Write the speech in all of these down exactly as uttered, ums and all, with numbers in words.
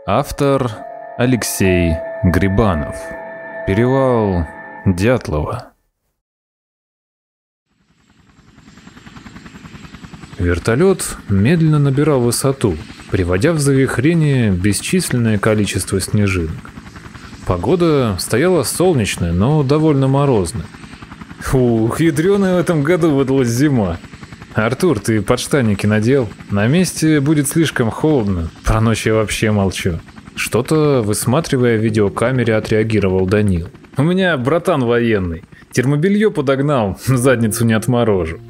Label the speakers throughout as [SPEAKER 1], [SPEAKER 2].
[SPEAKER 1] Автор Алексей Грибанов. Перевал Дятлова. Вертолет медленно набирал высоту, приводя в завихрение бесчисленное количество снежинок. Погода стояла солнечная, но довольно морозная. Ух, ядреная в этом году выдалась зима. Артур, ты подштанники надел? На месте будет слишком холодно. Про ночь я вообще молчу. Что-то, высматривая в видеокамере, отреагировал Данил. У меня братан военный. Термобелье подогнал, задницу не отморожу.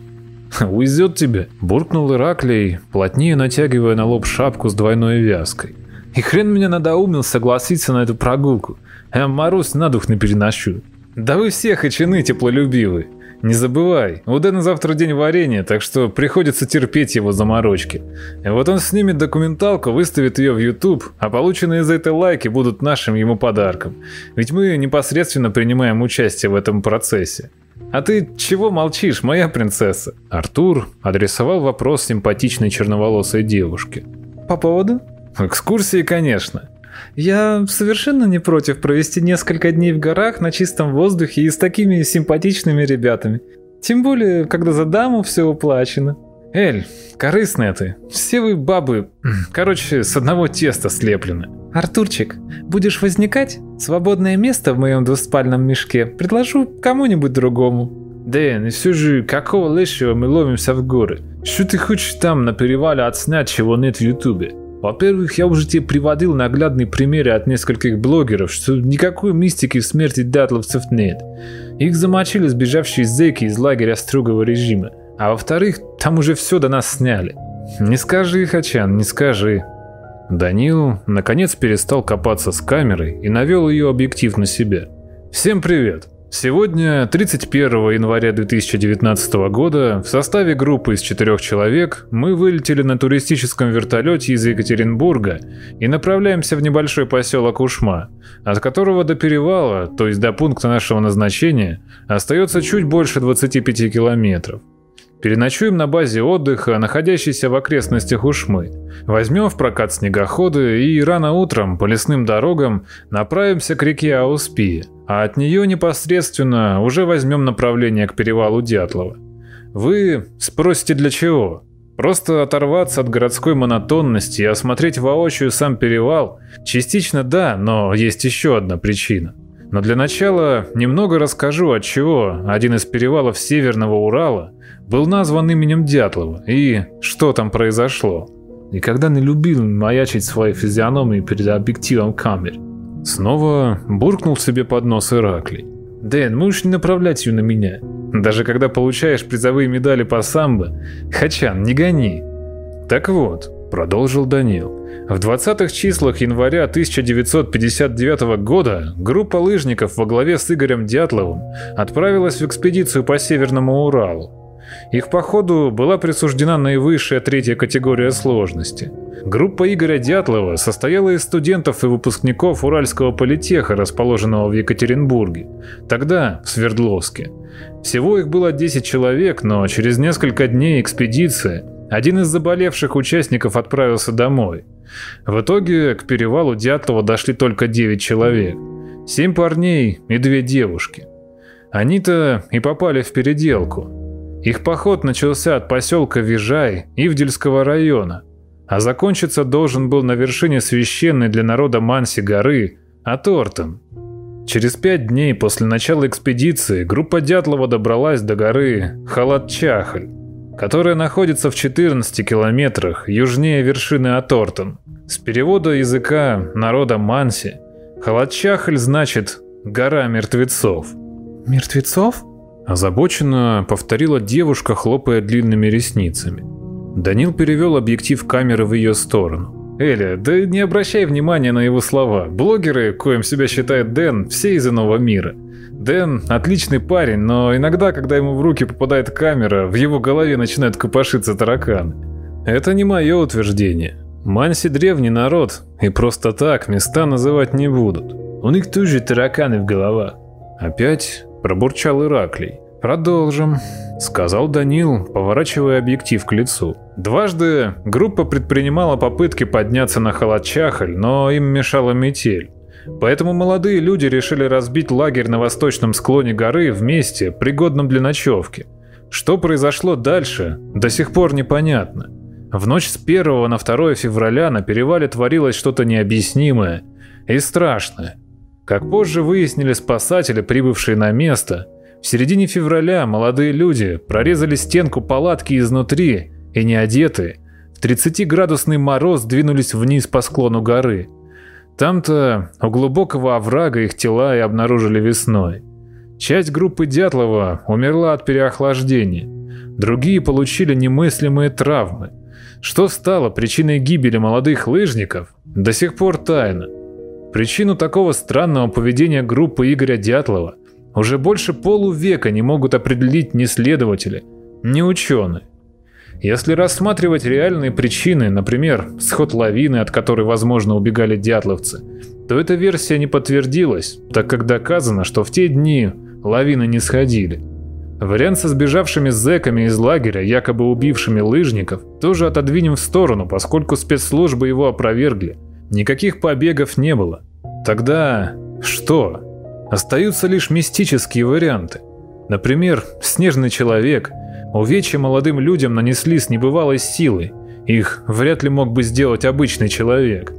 [SPEAKER 1] Уйдет тебе, буркнул Ираклий, плотнее натягивая на лоб шапку с двойной вязкой. И хрен меня надоумил согласиться на эту прогулку. Я мороз на дух не переношу. Да вы все хачаны теплолюбивы. Не забывай, у Дэна завтра день варенья, так что приходится терпеть его заморочки. И вот он снимет документалку, выставит ее в YouTube, а полученные за это лайки будут нашим ему подарком. Ведь мы непосредственно принимаем участие в этом процессе. А ты чего молчишь, моя принцесса? Артур адресовал вопрос симпатичной черноволосой девушке. По поводу? Экскурсии, конечно. Я совершенно не против провести несколько дней в горах на чистом воздухе и с такими симпатичными ребятами. Тем более, когда за даму все уплачено. Эль, корыстная ты. Все вы бабы, короче, с одного теста слеплены. Артурчик, будешь возникать? Свободное место в моем двуспальном мешке предложу кому-нибудь другому. Дэн, и все же, какого лешего мы ломимся в горы? Что ты хочешь там на перевале отснять, чего нет в Ютубе? Во-первых, я уже тебе приводил наглядные примеры от нескольких блогеров, что никакой мистики в смерти дятловцев нет. Их замочили сбежавшие зэки из лагеря строгого режима. А во-вторых, там уже все до нас сняли. Не скажи, Хачан, не скажи. Данил, наконец, перестал копаться с камерой и навел ее объектив на себя. Всем привет! Сегодня, тридцать первого января две тысячи девятнадцатого года, в составе группы из четырех человек мы вылетели на туристическом вертолете из Екатеринбурга и направляемся в небольшой поселок Ушма, от которого до перевала, то есть до пункта нашего назначения, остается чуть больше двадцати пяти километров. Переночуем на базе отдыха, находящейся в окрестностях Ушмы. Возьмем в прокат снегоходы и рано утром по лесным дорогам направимся к реке Ауспия, а от нее непосредственно уже возьмем направление к перевалу Дятлова. Вы спросите, для чего? Просто оторваться от городской монотонности и осмотреть воочию сам перевал? Частично да, но есть еще одна причина. Но для начала немного расскажу, отчего один из перевалов Северного Урала был назван именем Дятлова и что там произошло. Никогда не любил маячить своей физиономией перед объективом камер. Снова буркнул себе под нос Ираклий. Дэн, можешь не направлять ее на меня. Даже когда получаешь призовые медали по самбо, Хачан, не гони. Так вот, продолжил Данил. В двадцатых числах января тысяча девятьсот пятьдесят девятого года группа лыжников во главе с Игорем Дятловым отправилась в экспедицию по Северному Уралу. Их походу была присуждена наивысшая третья категория сложности. Группа Игоря Дятлова состояла из студентов и выпускников Уральского политеха, расположенного в Екатеринбурге, тогда в Свердловске. Всего их было десять человек, но через несколько дней экспедиции один из заболевших участников отправился домой. В итоге к перевалу Дятлова дошли только девять человек, семь парней и две девушки. Они-то и попали в переделку. Их поход начался от поселка Вижай Ивдельского района, а закончиться должен был на вершине священной для народа Манси горы Атортен. Через пять дней после начала экспедиции группа Дятлова добралась до горы Халат-Чахль, которая находится в четырнадцати километрах южнее вершины Атортен. С перевода языка народа Манси, Халат-Чахль значит «гора мертвецов». «Мертвецов?» Озабоченно повторила девушка, хлопая длинными ресницами. Данил перевел объектив камеры в ее сторону. «Эля, да не обращай внимания на его слова. Блогеры, коим себя считает Дэн, все из иного мира. Дэн отличный парень, но иногда, когда ему в руки попадает камера, в его голове начинают копошиться тараканы. Это не мое утверждение. Манси древний народ, и просто так места называть не будут. У них тоже тараканы в головах». Опять пробурчал Ираклий. «Продолжим», — сказал Данил, поворачивая объектив к лицу. Дважды группа предпринимала попытки подняться на Халатчахаль, но им мешала метель. Поэтому молодые люди решили разбить лагерь на восточном склоне горы в месте, пригодном для ночевки. Что произошло дальше, до сих пор непонятно. В ночь с первого на второе февраля на перевале творилось что-то необъяснимое и страшное. Как позже выяснили спасатели, прибывшие на место, в середине февраля молодые люди прорезали стенку палатки изнутри и, не одетые, в тридцатиградусный мороз двинулись вниз по склону горы. Там-то у глубокого оврага их тела и обнаружили весной. Часть группы Дятлова умерла от переохлаждения, другие получили немыслимые травмы. Что стало причиной гибели молодых лыжников, до сих пор тайна. Причину такого странного поведения группы Игоря Дятлова уже больше полувека не могут определить ни следователи, ни ученые. Если рассматривать реальные причины, например, сход лавины, от которой, возможно, убегали дятловцы, то эта версия не подтвердилась, так как доказано, что в те дни лавины не сходили. Вариант со сбежавшими зэками из лагеря, якобы убившими лыжников, тоже отодвинем в сторону, поскольку спецслужбы его опровергли. Никаких побегов не было. Тогда что? Остаются лишь мистические варианты. Например, снежный человек. Увечья молодым людям нанесли с небывалой силой. Их вряд ли мог бы сделать обычный человек.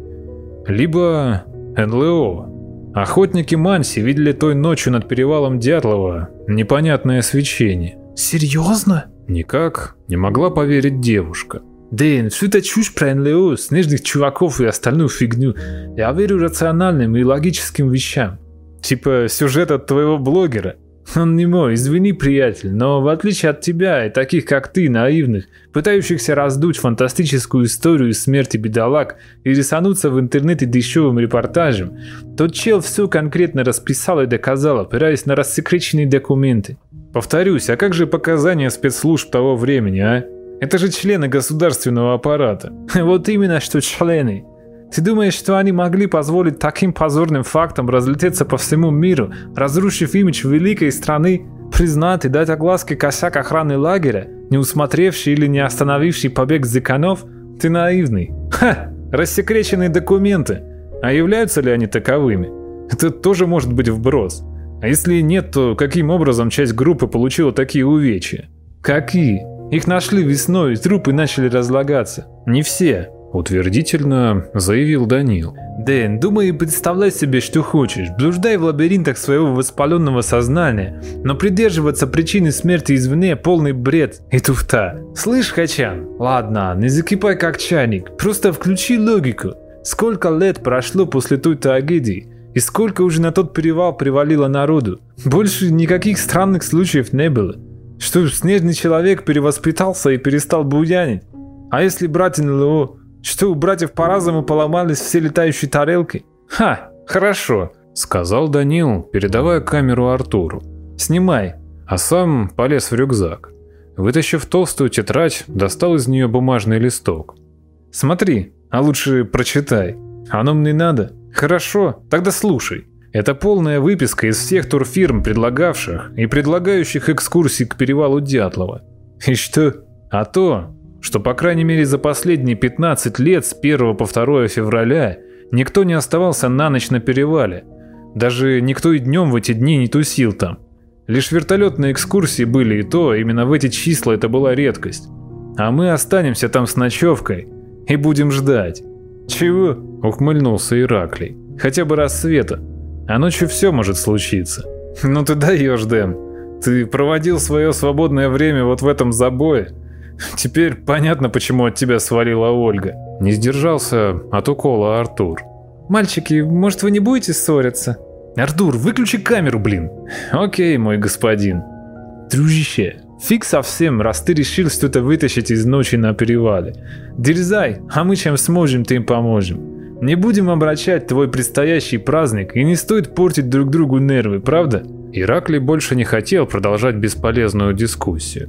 [SPEAKER 1] Либо эн эл о. Охотники Манси видели той ночью над перевалом Дятлова непонятное свечение.
[SPEAKER 2] Серьезно?
[SPEAKER 1] Никак не могла поверить девушка.
[SPEAKER 2] Дэн, всю эту чушь про эн эл о, снежных чуваков и остальную фигню. Я верю рациональным и логическим вещам.
[SPEAKER 1] Типа сюжет от твоего блогера.
[SPEAKER 2] Он не мой, извини, приятель, но в отличие от тебя и таких, как ты, наивных, пытающихся раздуть фантастическую историю смерти бедолаг и рисануться в интернете дешевым репортажем, тот чел все конкретно расписал и доказал, опираясь на рассекреченные документы.
[SPEAKER 1] Повторюсь, а как же показания спецслужб того времени, а? Это же члены государственного аппарата.
[SPEAKER 2] Вот именно, что члены. Ты думаешь, что они могли позволить таким позорным фактам разлететься по всему миру, разрушив имидж великой страны, признать и дать огласке косяк охраны лагеря, не усмотревший или не остановивший побег зэканов?
[SPEAKER 1] Ты наивный. Ха! Рассекреченные документы. А являются ли они таковыми? Это тоже может быть вброс. А если нет, то каким образом часть группы получила такие увечья?
[SPEAKER 2] Какие? Их нашли весной, и трупы начали разлагаться.
[SPEAKER 1] Не все. Утвердительно заявил Данил.
[SPEAKER 2] Дэн, думай и представляй себе, что хочешь. Блуждай в лабиринтах своего воспаленного сознания, но придерживаться причины смерти извне полный бред и туфта. Слышь, Хачан? Ладно, не закипай как чайник. Просто включи логику. Сколько лет прошло после той трагедии? И сколько уже на тот перевал привалило народу? Больше никаких странных случаев не было. Что, снежный человек перевоспитался и перестал буянить? А если брать эн эл о? Что, у братьев по разуму поломались все летающие тарелки?
[SPEAKER 1] Ха, хорошо, сказал Данил, передавая камеру Артуру. Снимай. А сам полез в рюкзак. Вытащив толстую тетрадь, достал из нее бумажный листок. Смотри, а лучше прочитай. Оно мне надо. Хорошо, тогда слушай. Это полная выписка из всех турфирм, предлагавших и предлагающих экскурсии к перевалу Дятлова.
[SPEAKER 2] И что?
[SPEAKER 1] А то, что по крайней мере за последние пятнадцать лет с первого по второе февраля никто не оставался на ночь на перевале. Даже никто и днем в эти дни не тусил там. Лишь вертолетные экскурсии были, и то именно в эти числа это была редкость. А мы останемся там с ночевкой и будем ждать.
[SPEAKER 2] Чего?
[SPEAKER 1] Ухмыльнулся Ираклий. Хотя бы рассвета. А ночью все может случиться.
[SPEAKER 2] Ну ты даешь, Дэн. Ты проводил свое свободное время вот в этом забое. Теперь понятно, почему от тебя свалила Ольга.
[SPEAKER 1] Не сдержался от укола Артур.
[SPEAKER 2] Мальчики, может, вы не будете ссориться?
[SPEAKER 1] Артур, выключи камеру, блин.
[SPEAKER 2] Окей, мой господин. Дружище, фиг совсем, раз ты решил что-то вытащить из ночи на перевале. Дерзай, а мы чем сможем, тем поможем. Не будем обращать твой предстоящий праздник, и не стоит портить друг другу нервы, правда?
[SPEAKER 1] Ираклий больше не хотел продолжать бесполезную дискуссию.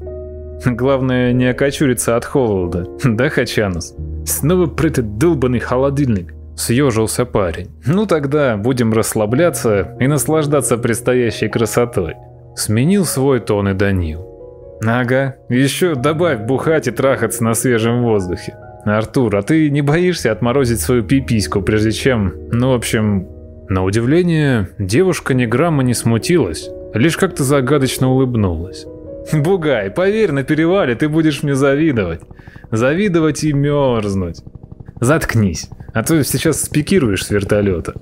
[SPEAKER 2] Главное не окочуриться от холода, да, Хачанус? Снова про этот долбанный холодильник.
[SPEAKER 1] Съежился парень.
[SPEAKER 2] Ну тогда будем расслабляться и наслаждаться предстоящей красотой.
[SPEAKER 1] Сменил свой тон и Данил.
[SPEAKER 2] Ага, еще добавь бухать и трахаться на свежем воздухе. Артур, а ты не боишься отморозить свою пипиську, прежде чем... Ну, в общем...
[SPEAKER 1] На удивление, девушка ни грамма не смутилась, лишь как-то загадочно улыбнулась.
[SPEAKER 2] Бугай, поверь, на перевале ты будешь мне завидовать. Завидовать и мерзнуть. Заткнись, а то сейчас спикируешь с вертолета.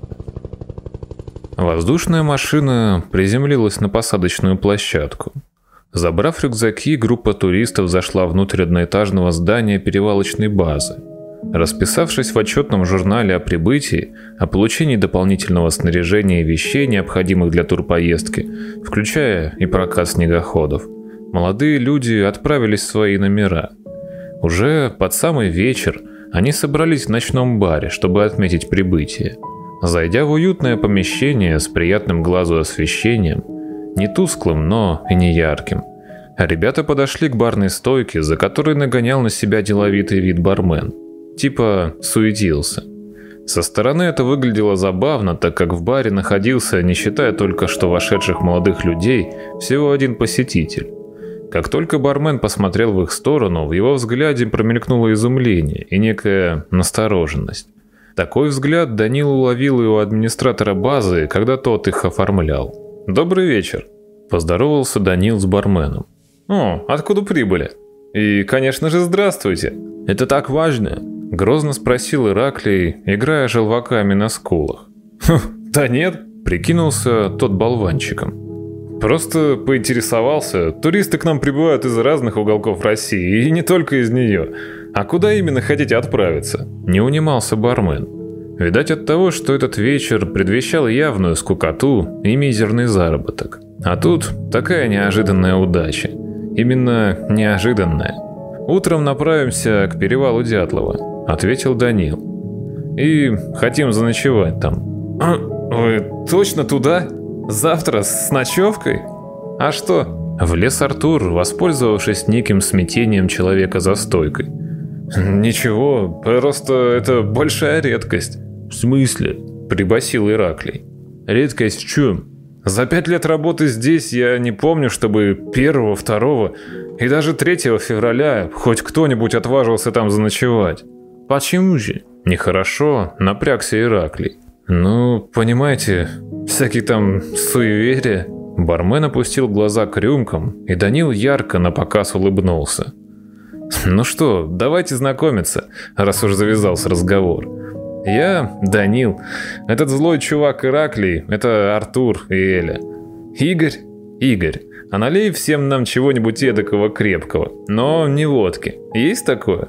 [SPEAKER 1] Воздушная машина приземлилась на посадочную площадку. Забрав рюкзаки, группа туристов зашла внутрь одноэтажного здания перевалочной базы. Расписавшись в отчетном журнале о прибытии, о получении дополнительного снаряжения и вещей, необходимых для турпоездки, включая и прокат снегоходов, молодые люди отправились в свои номера. Уже под самый вечер они собрались в ночном баре, чтобы отметить прибытие. Зайдя в уютное помещение с приятным глазу освещением, не тусклым, но и не ярким, ребята подошли к барной стойке, за которой нагонял на себя деловитый вид бармен. Типа суетился. Со стороны это выглядело забавно, так как в баре находился, не считая только что вошедших молодых людей, всего один посетитель. Как только бармен посмотрел в их сторону, в его взгляде промелькнуло изумление и некая настороженность. Такой взгляд Данил уловил и у администратора базы, когда тот их оформлял. «Добрый вечер», – поздоровался Данил с барменом.
[SPEAKER 2] «О, откуда прибыли? И, конечно же, здравствуйте. Это так важно?» – грозно спросил Ираклий, играя желваками на скулах.
[SPEAKER 1] «Да нет», – прикинулся тот болванчиком.
[SPEAKER 2] «Просто поинтересовался. Туристы к нам прибывают из разных уголков России, и не только из нее. А куда именно хотите отправиться?»
[SPEAKER 1] Не унимался бармен. Видать, от того, что этот вечер предвещал явную скукоту и мизерный заработок. А тут такая неожиданная удача. Именно неожиданная. «Утром направимся к перевалу Дятлова», — ответил Данил. «И хотим заночевать там».
[SPEAKER 2] А, «Вы точно туда? Завтра с ночевкой? А что?»
[SPEAKER 1] Влез Артур, воспользовавшись неким смятением человека за стойкой.
[SPEAKER 2] «Ничего, просто это большая редкость».
[SPEAKER 1] «В смысле?» – прибасил Ираклий.
[SPEAKER 2] «Редкость в чем? За пять лет работы здесь я не помню, чтобы первого, второго и даже третьего февраля хоть кто-нибудь отважился там заночевать».
[SPEAKER 1] «Почему же?» Нехорошо напрягся Ираклий.
[SPEAKER 2] «Ну, понимаете, всякие там суеверия».
[SPEAKER 1] Бармен опустил глаза к рюмкам, и Данил ярко напоказ улыбнулся.
[SPEAKER 2] «Ну что, давайте знакомиться, раз уж завязался разговор. Я Данил, этот злой чувак Ираклий, это Артур и Эля. Игорь? Игорь, а налей всем нам чего-нибудь эдакого крепкого, но не водки. Есть такое?»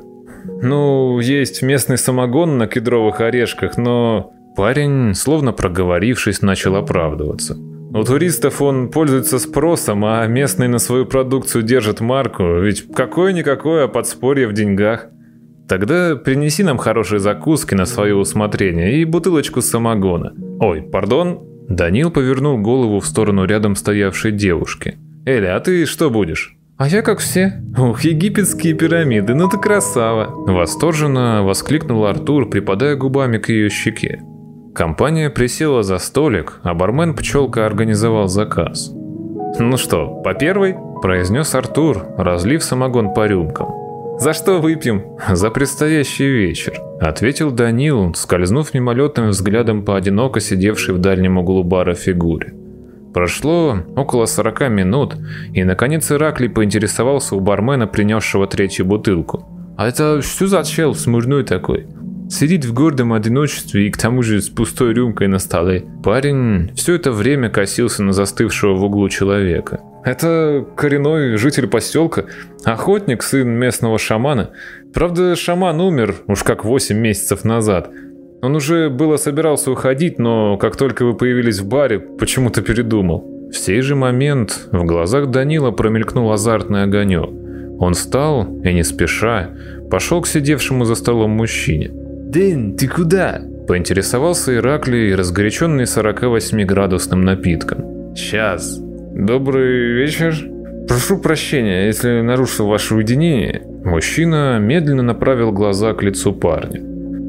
[SPEAKER 2] «Ну, есть местный самогон на кедровых орешках, но...»
[SPEAKER 1] Парень, словно проговорившись, начал оправдываться.
[SPEAKER 2] «У туристов он пользуется спросом, а местные на свою продукцию держат марку, ведь какое-никакое подспорье в деньгах. Тогда принеси нам хорошие закуски на свое усмотрение и бутылочку самогона. Ой, пардон».
[SPEAKER 1] Данил повернул голову в сторону рядом стоявшей девушки.
[SPEAKER 2] «Эля, а ты что будешь?»
[SPEAKER 1] «А я как все».
[SPEAKER 2] «Ух, египетские пирамиды, ну ты красава!»
[SPEAKER 1] Восторженно воскликнул Артур, припадая губами к ее щеке. Компания присела за столик, а бармен-пчелка организовал заказ.
[SPEAKER 2] «Ну что, по первой?»
[SPEAKER 1] – произнес Артур, разлив самогон по рюмкам.
[SPEAKER 2] «За что выпьем?»
[SPEAKER 1] «За предстоящий вечер», – ответил Данил, скользнув мимолетным взглядом по одиноко сидевшей в дальнем углу бара фигуре. Прошло около сорока минут, и наконец Ираклий поинтересовался у бармена, принесшего третью бутылку.
[SPEAKER 2] «А это что за чел смурной такой? Сидит в гордом одиночестве и к тому же с пустой рюмкой на столе».
[SPEAKER 1] Парень все это время косился на застывшего в углу человека.
[SPEAKER 2] «Это коренной житель поселка, охотник, сын местного шамана. Правда, шаман умер уж как восемь месяцев назад. Он уже было собирался уходить, но как только вы появились в баре, почему-то передумал».
[SPEAKER 1] В сей же момент в глазах Данила промелькнул азартный огонек. Он встал и, не спеша, пошел к сидевшему за столом мужчине.
[SPEAKER 2] «Дэн, ты куда?»
[SPEAKER 1] – поинтересовался Ираклий, разгоряченный сорокавосьмиградусным напитком.
[SPEAKER 2] «Сейчас. Добрый вечер. Прошу прощения, если нарушил ваше уединение».
[SPEAKER 1] Мужчина медленно направил глаза к лицу парня.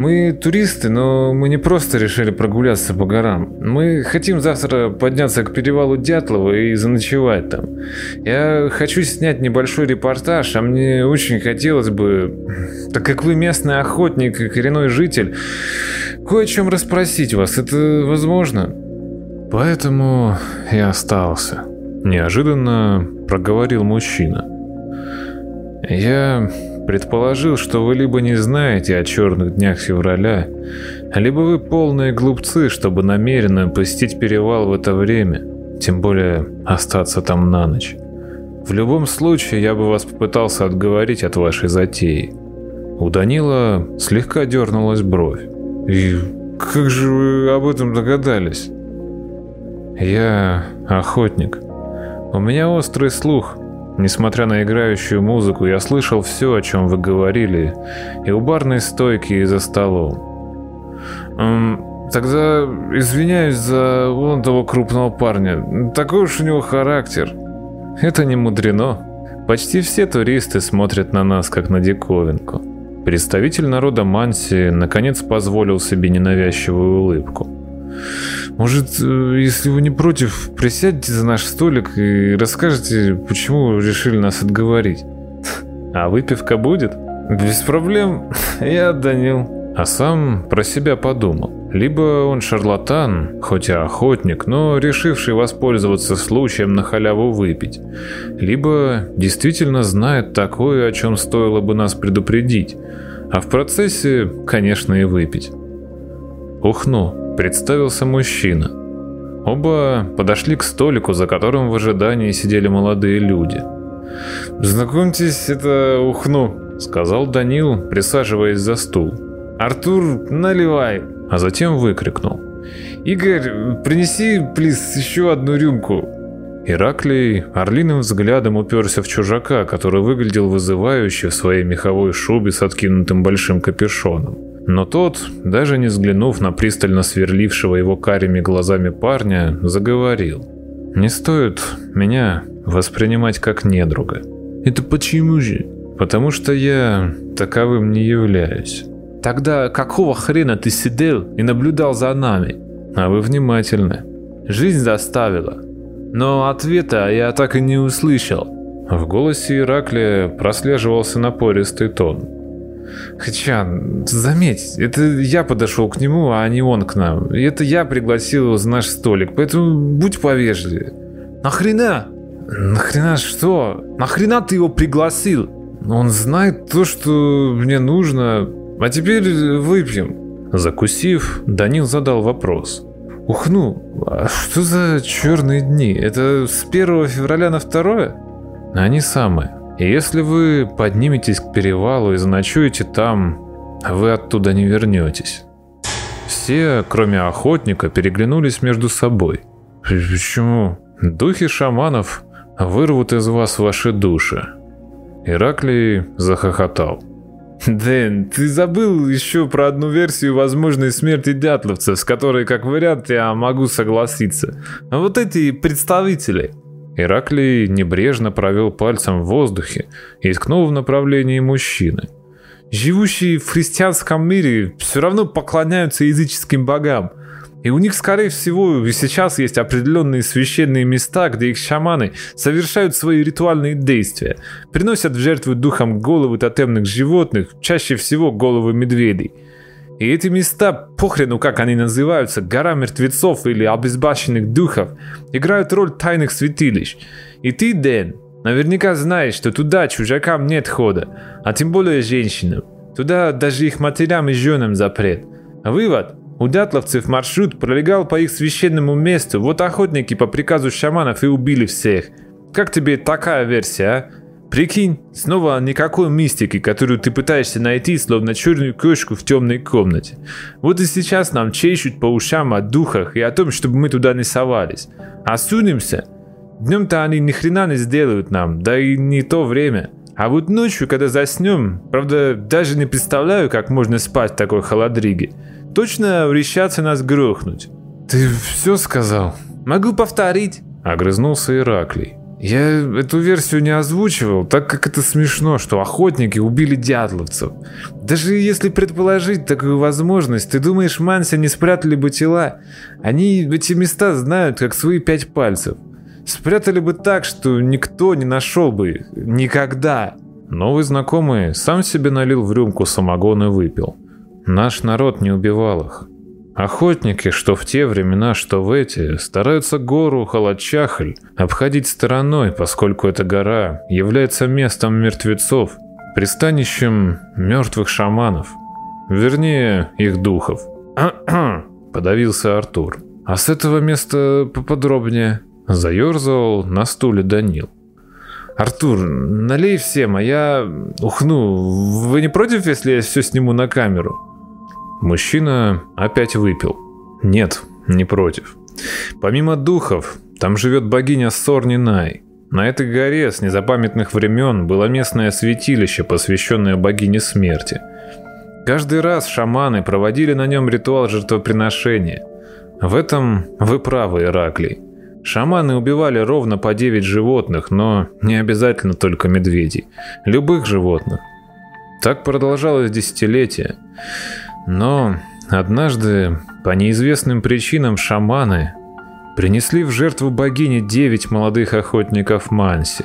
[SPEAKER 1] Мы туристы, но мы не просто решили прогуляться по горам. Мы хотим завтра подняться к перевалу Дятлова и заночевать там. Я хочу снять небольшой репортаж, а мне очень хотелось бы, так как вы местный охотник и коренной житель, кое о чем расспросить вас. Это возможно? Поэтому я остался. Неожиданно проговорил мужчина. Я предположил, что вы либо не знаете о черных днях февраля, либо вы полные глупцы, чтобы намеренно посетить перевал в это время, тем более остаться там на ночь. В любом случае, я бы вас попытался отговорить от вашей затеи. У Данила слегка дернулась бровь. И как же вы об этом догадались? Я охотник. У меня острый слух. Несмотря на играющую музыку, я слышал все, о чем вы говорили, и у барной стойки, и за столом. Эм, тогда извиняюсь за вон того крупного парня. Такой уж у него характер. Это не мудрено. Почти все туристы смотрят на нас, как на диковинку. Представитель народа Манси наконец позволил себе ненавязчивую улыбку. Может, если вы не против, присядьте за наш столик и расскажете, почему решили нас отговорить. А выпивка будет? Без проблем, я Данил. А сам про себя подумал. Либо он шарлатан, хоть и охотник, но решивший воспользоваться случаем на халяву выпить. Либо действительно знает такое, о чем стоило бы нас предупредить. А в процессе, конечно, и выпить. Ухну. Представился мужчина. Оба подошли к столику, за которым в ожидании сидели молодые люди. «Знакомьтесь, это Ухну», — сказал Данил, присаживаясь за стул. «Артур, наливай!» А затем выкрикнул. «Игорь, принеси, плиз, еще одну рюмку!» Ираклий орлиным взглядом уперся в чужака, который выглядел вызывающе в своей меховой шубе с откинутым большим капюшоном. Но тот, даже не взглянув на пристально сверлившего его карими глазами парня, заговорил. «Не стоит меня воспринимать как недруга». «Это почему же?» «Потому что я таковым не являюсь».
[SPEAKER 2] «Тогда какого хрена ты сидел и наблюдал за нами?»
[SPEAKER 1] «А вы внимательны».
[SPEAKER 2] «Жизнь заставила. Но ответа я так и не услышал».
[SPEAKER 1] В голосе Ираклия прослеживался напористый тон.
[SPEAKER 2] «Хачан, заметь, это я подошел к нему, а не он к нам. И это я пригласил его за наш столик, поэтому будь повежливее». «Нахрена?» «Нахрена что? Нахрена ты его пригласил?»
[SPEAKER 1] «Он знает то, что мне нужно, а теперь выпьем». Закусив, Данил задал вопрос.
[SPEAKER 2] «Ухну, а что за черные дни? Это с первого февраля на второе?»
[SPEAKER 1] «Они самые. И если вы подниметесь к перевалу и заночуете там, вы оттуда не вернетесь». Все, кроме охотника, переглянулись между собой. «Почему? Духи шаманов вырвут из вас ваши души». Ираклий захохотал.
[SPEAKER 2] «Дэн, ты забыл еще про одну версию возможной смерти дятловцев, с которой, как вариант, я могу согласиться. А вот эти представители...»
[SPEAKER 1] Ираклий небрежно провел пальцем в воздухе и ткнул в направлении мужчины.
[SPEAKER 2] «Живущие в христианском мире все равно поклоняются языческим богам. И у них, скорее всего, и сейчас есть определенные священные места, где их шаманы совершают свои ритуальные действия, приносят в жертву духам головы тотемных животных, чаще всего головы медведей. И эти места, похрену как они называются, гора мертвецов или обезбашенных духов, играют роль тайных святилищ. И ты, Дэн, наверняка знаешь, что туда чужакам нет хода, а тем более женщинам. Туда даже их матерям и женам запрет. Вывод. У дятловцев маршрут пролегал по их священному месту, вот охотники по приказу шаманов и убили всех. Как тебе такая версия, а? Прикинь, снова никакой мистики, которую ты пытаешься найти, словно черную кошку в темной комнате. Вот и сейчас нам чешут по ушам о духах и о том, чтобы мы туда не совались. А сунемся? Днем-то они ни хрена не сделают нам, да и не то время. А вот ночью, когда заснем, правда, даже не представляю, как можно спать в такой холодриге. Точно решатся нас грохнуть».
[SPEAKER 1] «Ты все сказал?»
[SPEAKER 2] «Могу повторить»,
[SPEAKER 1] — огрызнулся Ираклий.
[SPEAKER 2] Я эту версию не озвучивал, так как это смешно, что охотники убили дятловцев. Даже если предположить такую возможность, ты думаешь, Манси не спрятали бы тела? Они эти места знают, как свои пять пальцев. Спрятали бы так, что никто не нашел бы их. Никогда. Новый знакомый сам себе налил в рюмку самогон и выпил. Наш народ не убивал их. Охотники, что в те времена, что в эти, стараются гору Халачахль обходить стороной, поскольку эта гора является местом мертвецов, пристанищем мертвых шаманов, вернее, их духов. Подавился Артур. А с этого места поподробнее? Заерзал на стуле Данил. Артур, налей всем, а я ухну. Вы не против, если я все сниму на камеру? Мужчина опять выпил. Нет, не против. Помимо духов, там живет богиня Сорни-Най. На этой горе с незапамятных времен было местное святилище, посвященное богине смерти. Каждый раз шаманы проводили на нем ритуал жертвоприношения. В этом вы правы, Ираклий. Шаманы убивали ровно по девять животных, но не обязательно только медведей. Любых животных. Так продолжалось десятилетия. Но однажды, по неизвестным причинам, шаманы принесли в жертву богине девять молодых охотников Манси.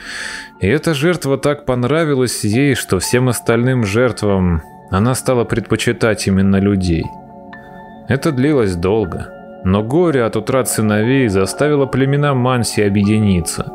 [SPEAKER 2] И эта жертва так понравилась ей, что всем остальным жертвам она стала предпочитать именно людей. Это длилось долго, но горе от утрат сыновей заставило племена Манси объединиться.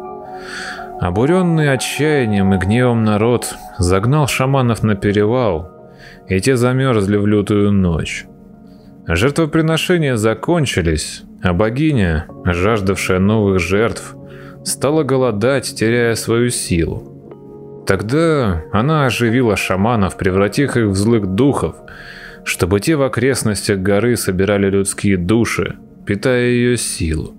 [SPEAKER 2] Обуренный отчаянием и гневом народ загнал шаманов на перевал, и те замерзли в лютую ночь. Жертвоприношения закончились, а богиня, жаждавшая новых жертв, стала голодать, теряя свою силу. Тогда она оживила шаманов, превратив их в злых духов, чтобы те в окрестностях горы собирали людские души, питая ее силу.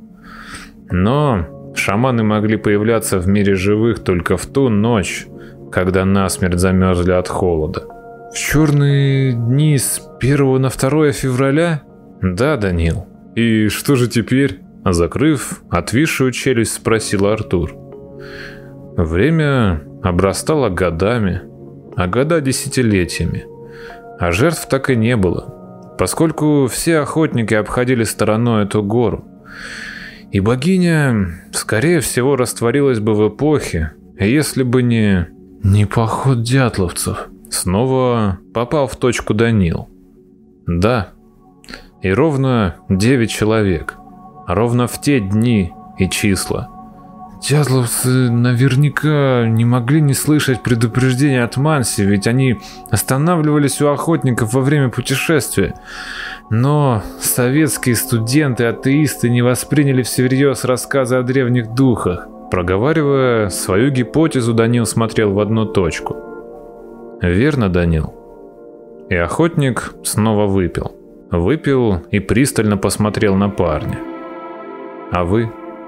[SPEAKER 2] Но шаманы могли появляться в мире живых только в ту ночь, когда насмерть замерзли от холода. В черные дни с первого на второе февраля? Да, Данил. И что же теперь? Закрыв отвисшую челюсть, спросил Артур. Время обрастало годами, а года десятилетиями. А жертв так и не было, поскольку все охотники обходили стороной эту гору. И богиня, скорее всего, растворилась бы в эпохе, если бы не... не поход дятловцев. Снова попал в точку Данил. Да, и ровно девять человек. Ровно в те дни и числа. Дятловцы наверняка не могли не слышать предупреждения от Манси, ведь они останавливались у охотников во время путешествия. Но советские студенты-атеисты не восприняли всерьез рассказы о древних духах. Проговаривая свою гипотезу, Данил смотрел в одну точку. Верно, Данил. И охотник снова выпил. Выпил и пристально посмотрел на парня. А вы?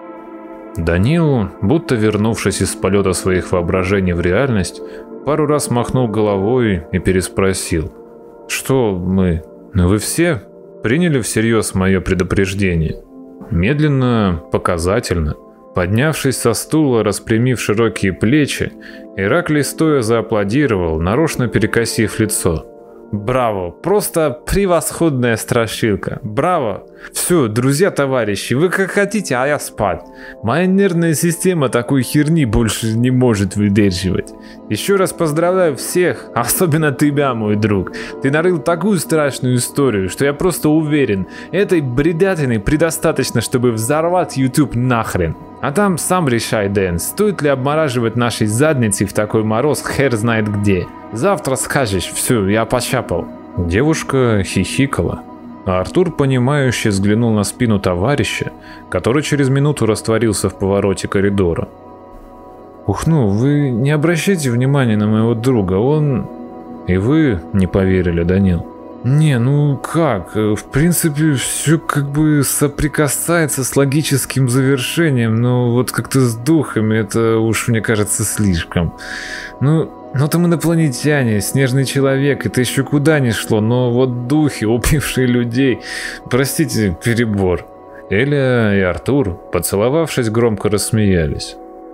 [SPEAKER 2] Данил, будто вернувшись из полета своих воображений в реальность, пару раз махнул головой и переспросил. Что мы? Вы все приняли всерьез мое предупреждение? Медленно, показательно, поднявшись со стула, распрямив широкие плечи, Ираклий стоя зааплодировал, нарочно перекосив лицо. Браво! Просто превосходная страшилка! Браво! Все, друзья-товарищи, вы как хотите, а я спать. Моя нервная система такой херни больше не может выдерживать. Еще раз поздравляю всех, особенно тебя, мой друг. Ты нарыл такую страшную историю, что я просто уверен, этой бредятины предостаточно, чтобы взорвать YouTube нахрен. А там сам решай, Дэн, стоит ли обмораживать наши задницы в такой мороз хер знает где. Завтра скажешь, все, я почапал. Девушка хихикала, а Артур, понимающе взглянул на спину товарища, который через минуту растворился в повороте коридора. Ух, ну, вы не обращайте внимания на моего друга, он... И вы не поверили, Данил? Не, ну как, в принципе, все как бы соприкасается с логическим завершением, но вот как-то с духами это уж, мне кажется, слишком. Ну, ну там инопланетяне, снежный человек, это еще куда ни шло, но вот духи, убившие людей, простите, перебор. Эля и Артур, поцеловавшись, громко рассмеялись.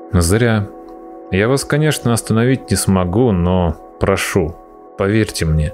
[SPEAKER 1] Зря. Я вас, конечно, остановить не смогу, но прошу, поверьте мне.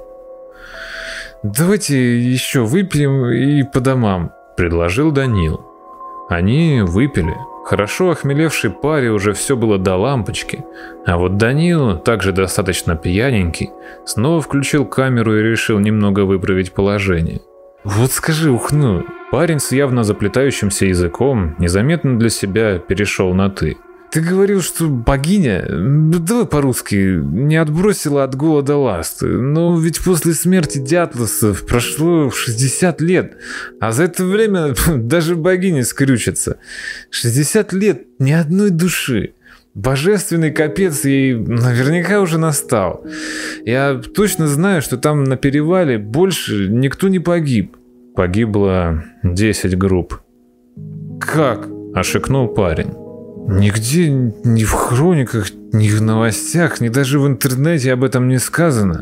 [SPEAKER 2] Давайте еще выпьем и по домам,
[SPEAKER 1] предложил Данил. Они выпили. Хорошо охмелевшей паре уже все было до лампочки, а вот Данил, также достаточно пьяненький, снова включил камеру и решил немного выправить положение.
[SPEAKER 2] Вот скажи, ухну.
[SPEAKER 1] Парень с явно заплетающимся языком незаметно для себя перешел на «ты».
[SPEAKER 2] Ты говорил, что богиня, давай по-русски, не отбросила от голода ласт. Но ведь после смерти Дятласов прошло шестьдесят лет, а за это время даже богиня скрючится. шестьдесят лет ни одной души. Божественный капец ей наверняка уже настал. Я точно знаю, что там на перевале больше никто не погиб.
[SPEAKER 1] Погибло десять групп.
[SPEAKER 2] Как?
[SPEAKER 1] Ошикнул парень.
[SPEAKER 2] Нигде, ни в хрониках, ни в новостях, ни даже в интернете об этом не сказано.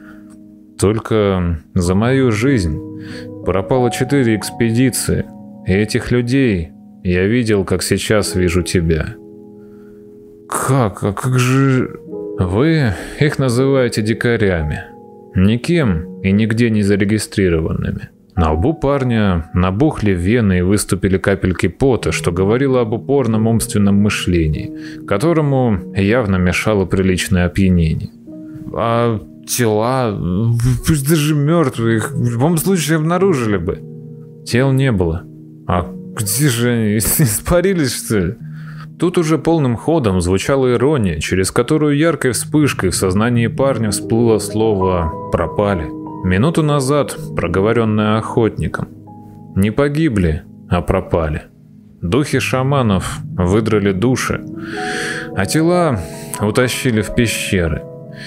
[SPEAKER 1] Только за мою жизнь пропало четыре экспедиции, и этих людей я видел, как сейчас вижу тебя.
[SPEAKER 2] Как? А как же...
[SPEAKER 1] Вы их называете дикарями, никем и нигде не зарегистрированными. На лбу парня набухли вены и выступили капельки пота, что говорило об упорном умственном мышлении, которому явно мешало приличное опьянение.
[SPEAKER 2] А тела, пусть даже мертвые, их в любом случае обнаружили бы.
[SPEAKER 1] Тел не было.
[SPEAKER 2] А где же они? Испарились, что ли?
[SPEAKER 1] Тут уже полным ходом звучала ирония, через которую яркой вспышкой в сознании парня всплыло слово «пропали». Минуту назад проговоренное охотником. Не погибли, а пропали. Духи шаманов выдрали души, а тела утащили в пещеры.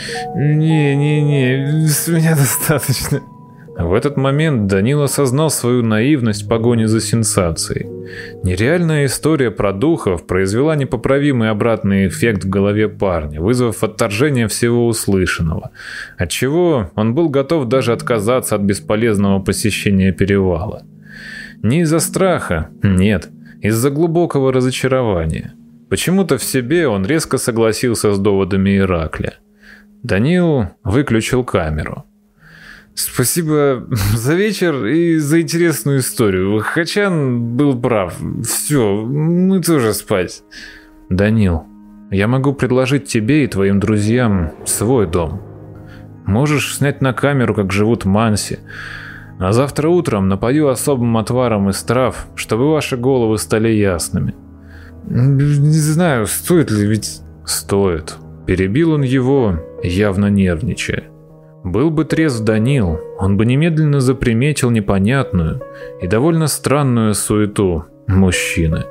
[SPEAKER 2] Не-не-не, с меня достаточно.
[SPEAKER 1] В этот момент Данил осознал свою наивность в погоне за сенсацией. Нереальная история про духов произвела непоправимый обратный эффект в голове парня, вызвав отторжение всего услышанного, отчего он был готов даже отказаться от бесполезного посещения перевала. Не из-за страха, нет, из-за глубокого разочарования. Почему-то в себе он резко согласился с доводами Ираклия. Данил выключил камеру.
[SPEAKER 2] Спасибо за вечер и за интересную историю. Хачан был прав. Все, мы тоже спать.
[SPEAKER 1] Данил, я могу предложить тебе и твоим друзьям свой дом. Можешь снять на камеру, как живут манси. А завтра утром напою особым отваром из трав, чтобы ваши головы стали ясными.
[SPEAKER 2] Не знаю, стоит ли, ведь...
[SPEAKER 1] Стоит. Перебил он его, явно нервничая. Был бы трезв Данил, он бы немедленно заприметил непонятную и довольно странную суету мужчины.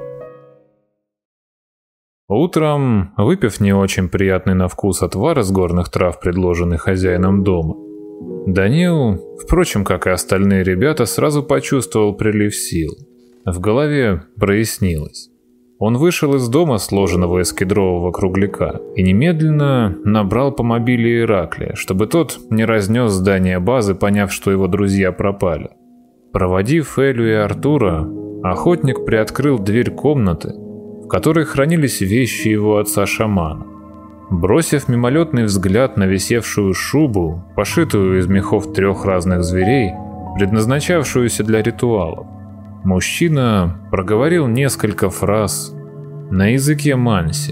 [SPEAKER 1] Утром, выпив не очень приятный на вкус отвар из горных трав, предложенный хозяином дома, Данил, впрочем, как и остальные ребята, сразу почувствовал прилив сил. В голове прояснилось. Он вышел из дома, сложенного из кедрового кругляка, и немедленно набрал по мобиле Ираклия, чтобы тот не разнес здание базы, поняв, что его друзья пропали. Проводив Элю и Артура, охотник приоткрыл дверь комнаты, в которой хранились вещи его отца-шамана. Бросив мимолетный взгляд на висевшую шубу, пошитую из мехов трех разных зверей, предназначавшуюся для ритуалов, мужчина проговорил несколько фраз на языке манси.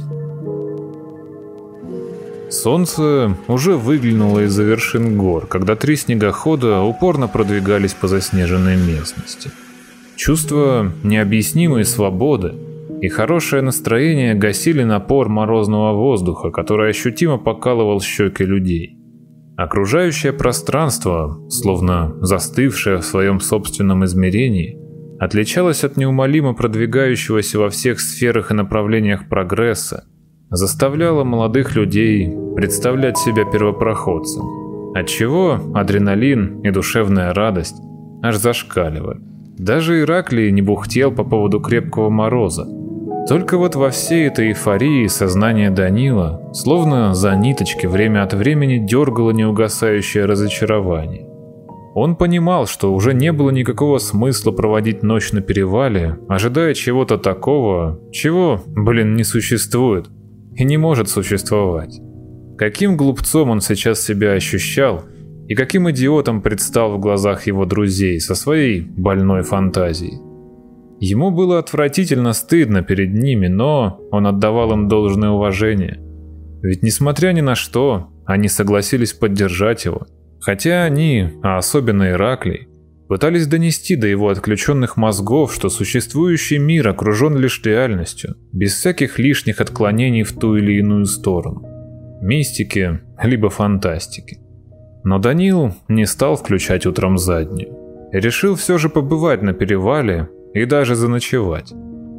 [SPEAKER 1] Солнце уже выглянуло из-за вершин гор, когда три снегохода упорно продвигались по заснеженной местности. Чувство необъяснимой свободы и хорошее настроение гасили напор морозного воздуха, который ощутимо покалывал щеки людей. Окружающее пространство, словно застывшее в своем собственном измерении, отличалось от неумолимо продвигающегося во всех сферах и направлениях прогресса, заставляло молодых людей представлять себя первопроходцами, отчего адреналин и душевная радость аж зашкаливали. Даже Ираклий не бухтел по поводу крепкого мороза. Только вот во всей этой эйфории сознание Данила, словно за ниточки, время от времени дергало неугасающее разочарование. Он понимал, что уже не было никакого смысла проводить ночь на перевале, ожидая чего-то такого, чего, блин, не существует. и не может существовать. Каким глупцом он сейчас себя ощущал, и каким идиотом предстал в глазах его друзей со своей больной фантазией. Ему было отвратительно стыдно перед ними, но он отдавал им должное уважение. Ведь несмотря ни на что, они согласились поддержать его. Хотя они, а особенно Ираклий, пытались донести до его отключенных мозгов, что существующий мир окружен лишь реальностью, без всяких лишних отклонений в ту или иную сторону. Мистики, либо фантастики. Но Данил не стал включать утром заднюю. Решил все же побывать на перевале и даже заночевать.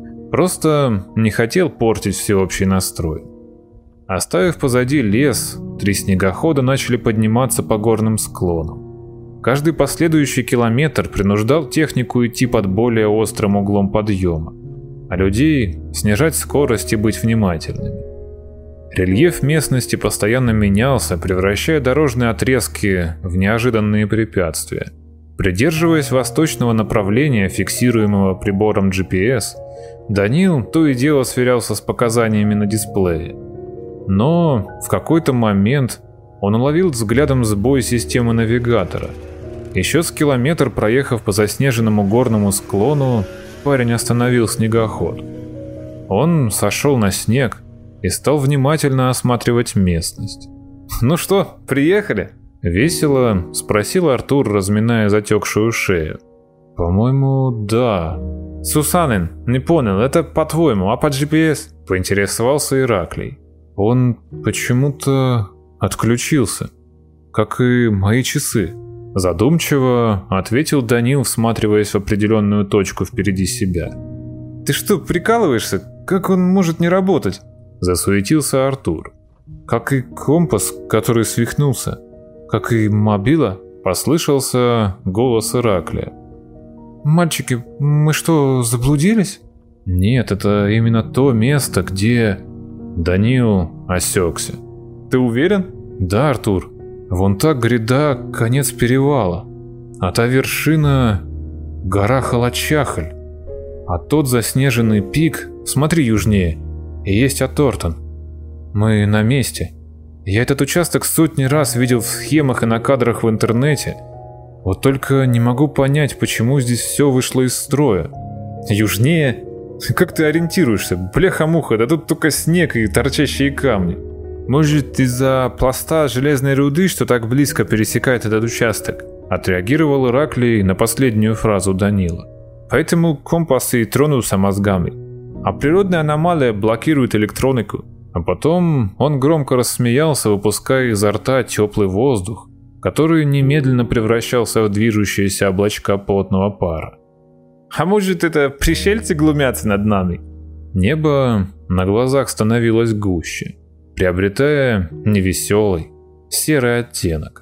[SPEAKER 1] Просто не хотел портить всеобщий настрой. Оставив позади лес, три снегохода начали подниматься по горным склонам. Каждый последующий километр принуждал технику идти под более острым углом подъема, а людей снижать скорость и быть внимательными. Рельеф местности постоянно менялся, превращая дорожные отрезки в неожиданные препятствия. Придерживаясь восточного направления, фиксируемого прибором джи пи эс, Данил то и дело сверялся с показаниями на дисплее. Но в какой-то момент он уловил взглядом сбой системы навигатора. Еще с километр проехав по заснеженному горному склону, парень остановил снегоход. Он сошел на снег и стал внимательно осматривать местность. «Ну что, приехали?» — весело спросил Артур, разминая затекшую шею. «По-моему, да». «Сусанин, не понял, это по-твоему, а по джи пи эс?» — поинтересовался Ираклий. «Он почему-то отключился, как и мои часы», — задумчиво ответил Данил, всматриваясь в определенную точку впереди себя. «Ты что, прикалываешься? Как он может не работать?» — засуетился Артур. «Как и компас, который свихнулся, как и мобила», — послышался голос Ираклия. «Мальчики, мы что, заблудились?» «Нет, это именно то место, где...» Данил осекся. «Ты уверен?» «Да, Артур. Вон та гряда — конец перевала, а та вершина — гора Халачахаль, а тот заснеженный пик, смотри южнее, и есть Атортон. Мы на месте. Я этот участок сотни раз видел в схемах и на кадрах в интернете. Вот только не могу понять, почему здесь все вышло из строя. Южнее? Как ты ориентируешься? Бляха-муха, да тут только снег и торчащие камни. Может, из-за пласта железной руды, что так близко пересекает этот участок?» Отреагировал Ираклий на последнюю фразу Данила. «Поэтому компас и тронулся мозгами. А природная аномалия блокирует электронику». А потом он громко рассмеялся, выпуская изо рта теплый воздух, который немедленно превращался в движущиеся облачка плотного пара. «А может, это пришельцы глумятся над нами?» Небо на глазах становилось гуще, приобретая невеселый, серый оттенок.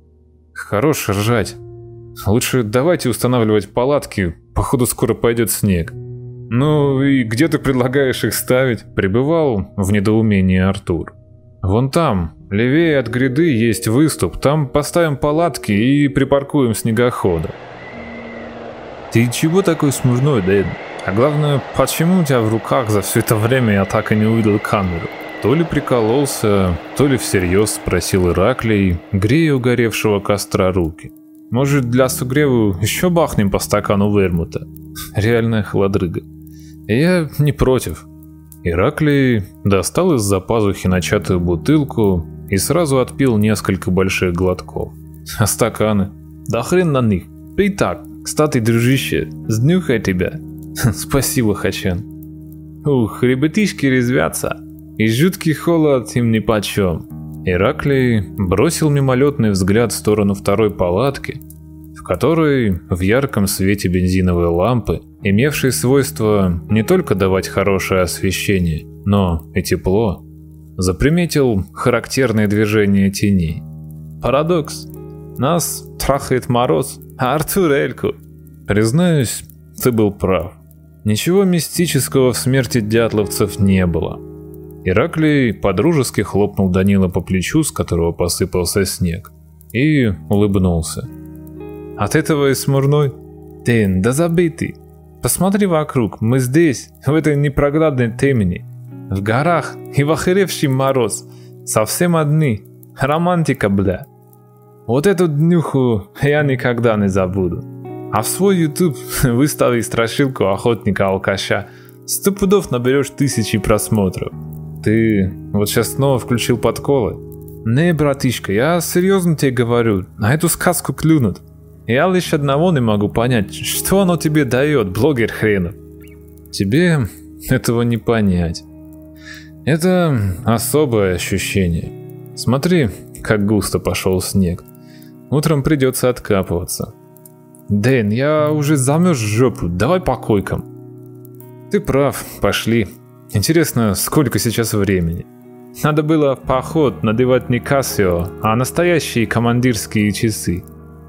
[SPEAKER 1] «Хорош ржать. Лучше давайте устанавливать палатки, походу скоро пойдет снег». «Ну и где ты предлагаешь их ставить?» — пребывал в недоумении Артур. «Вон там, левее от гряды, есть выступ, там поставим палатки и припаркуем снегохода». «Ты чего такой смурной, Дэн? А главное, почему у тебя в руках за все это время я так и не увидел камеру?» То ли прикололся, то ли всерьез спросил Ираклий, грея угоревшего костра руки. «Может, для согрева еще бахнем по стакану вермута?» Реальная холодрыга. «Я не против». Ираклий достал из-за пазухи начатую бутылку и сразу отпил несколько больших глотков. «А стаканы?» «Да хрен на них. Пей так. Кстати, дружище, сднюхай тебя». «Спасибо, Хачан». «Ух, ребятишки резвятся. И жуткий холод им нипочем». Ираклий бросил мимолетный взгляд в сторону второй палатки, в которой в ярком свете бензиновой лампы, имевшей свойство не только давать хорошее освещение, но и тепло, заприметил характерные движения теней. «Парадокс. Нас трахает мороз, а Артур Эльку». «Признаюсь, ты был прав. Ничего мистического в смерти дятловцев не было». Ираклий подружески хлопнул Данила по плечу, с которого посыпался снег, и улыбнулся. «От этого и смурной? Дэн, да забей ты. Посмотри вокруг, мы здесь, в этой непроглядной темени.
[SPEAKER 2] в горах и в охеревший мороз. Совсем одни. Романтика, бля. Вот эту днюху я никогда не забуду. А в свой YouTube выстави страшилку охотника-алкаша. Сто пудов наберешь тысячи просмотров. Ты вот сейчас снова включил подколы? Не, братишка, я серьезно тебе говорю, на эту сказку клюнут. Я лишь одного не могу понять, что оно тебе дает, блогер хренов. Тебе этого не понять. Это особое ощущение. Смотри, как густо пошел снег. Утром придется откапываться. Дэн, я уже замерз в жопу, давай по койкам. Ты прав, пошли. Интересно, сколько сейчас времени? Надо было в поход надевать не Casio, а настоящие командирские часы.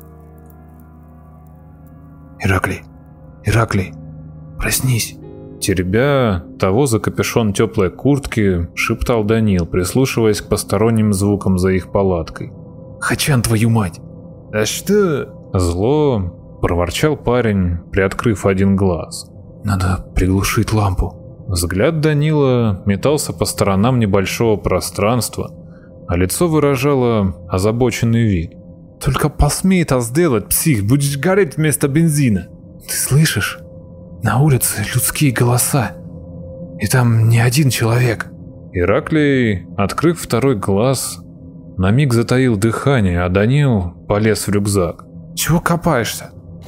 [SPEAKER 3] Ираклий, Ираклий, проснись.
[SPEAKER 1] Теребя того за капюшон теплой куртки, шептал Данил, прислушиваясь к посторонним звукам за их палаткой.
[SPEAKER 3] Хачан, твою мать!
[SPEAKER 2] А что?
[SPEAKER 1] Зло проворчал парень, приоткрыв один глаз.
[SPEAKER 3] Надо приглушить лампу.
[SPEAKER 1] Взгляд Данила метался по сторонам небольшого пространства, а лицо выражало озабоченный вид.
[SPEAKER 2] Только посмей это сделать, псих, будешь гореть вместо бензина.
[SPEAKER 3] Ты слышишь? На улице людские голоса. И там не один человек.
[SPEAKER 1] Ираклий, открыв второй глаз, на миг затаил дыхание, а Данил полез в рюкзак.
[SPEAKER 2] Чего копаешься?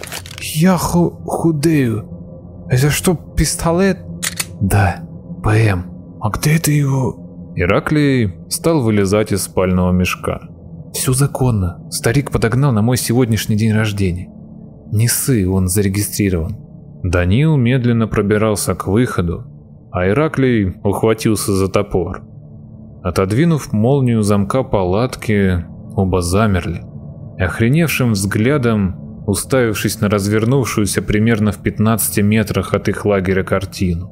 [SPEAKER 3] Я ху худею.
[SPEAKER 2] Это что, пистолет?
[SPEAKER 3] Да, ПМ. А где ты его?
[SPEAKER 1] Ираклий стал вылезать из спального мешка.
[SPEAKER 3] Все законно. Старик подогнал на мой сегодняшний день рождения. Не ссы, он зарегистрирован.
[SPEAKER 1] Данил медленно пробирался к выходу, а Ираклий ухватился за топор. Отодвинув молнию замка палатки, оба замерли, охреневшим взглядом уставившись на развернувшуюся примерно в пятнадцати метрах от их лагеря картину.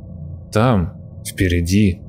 [SPEAKER 1] Там, впереди,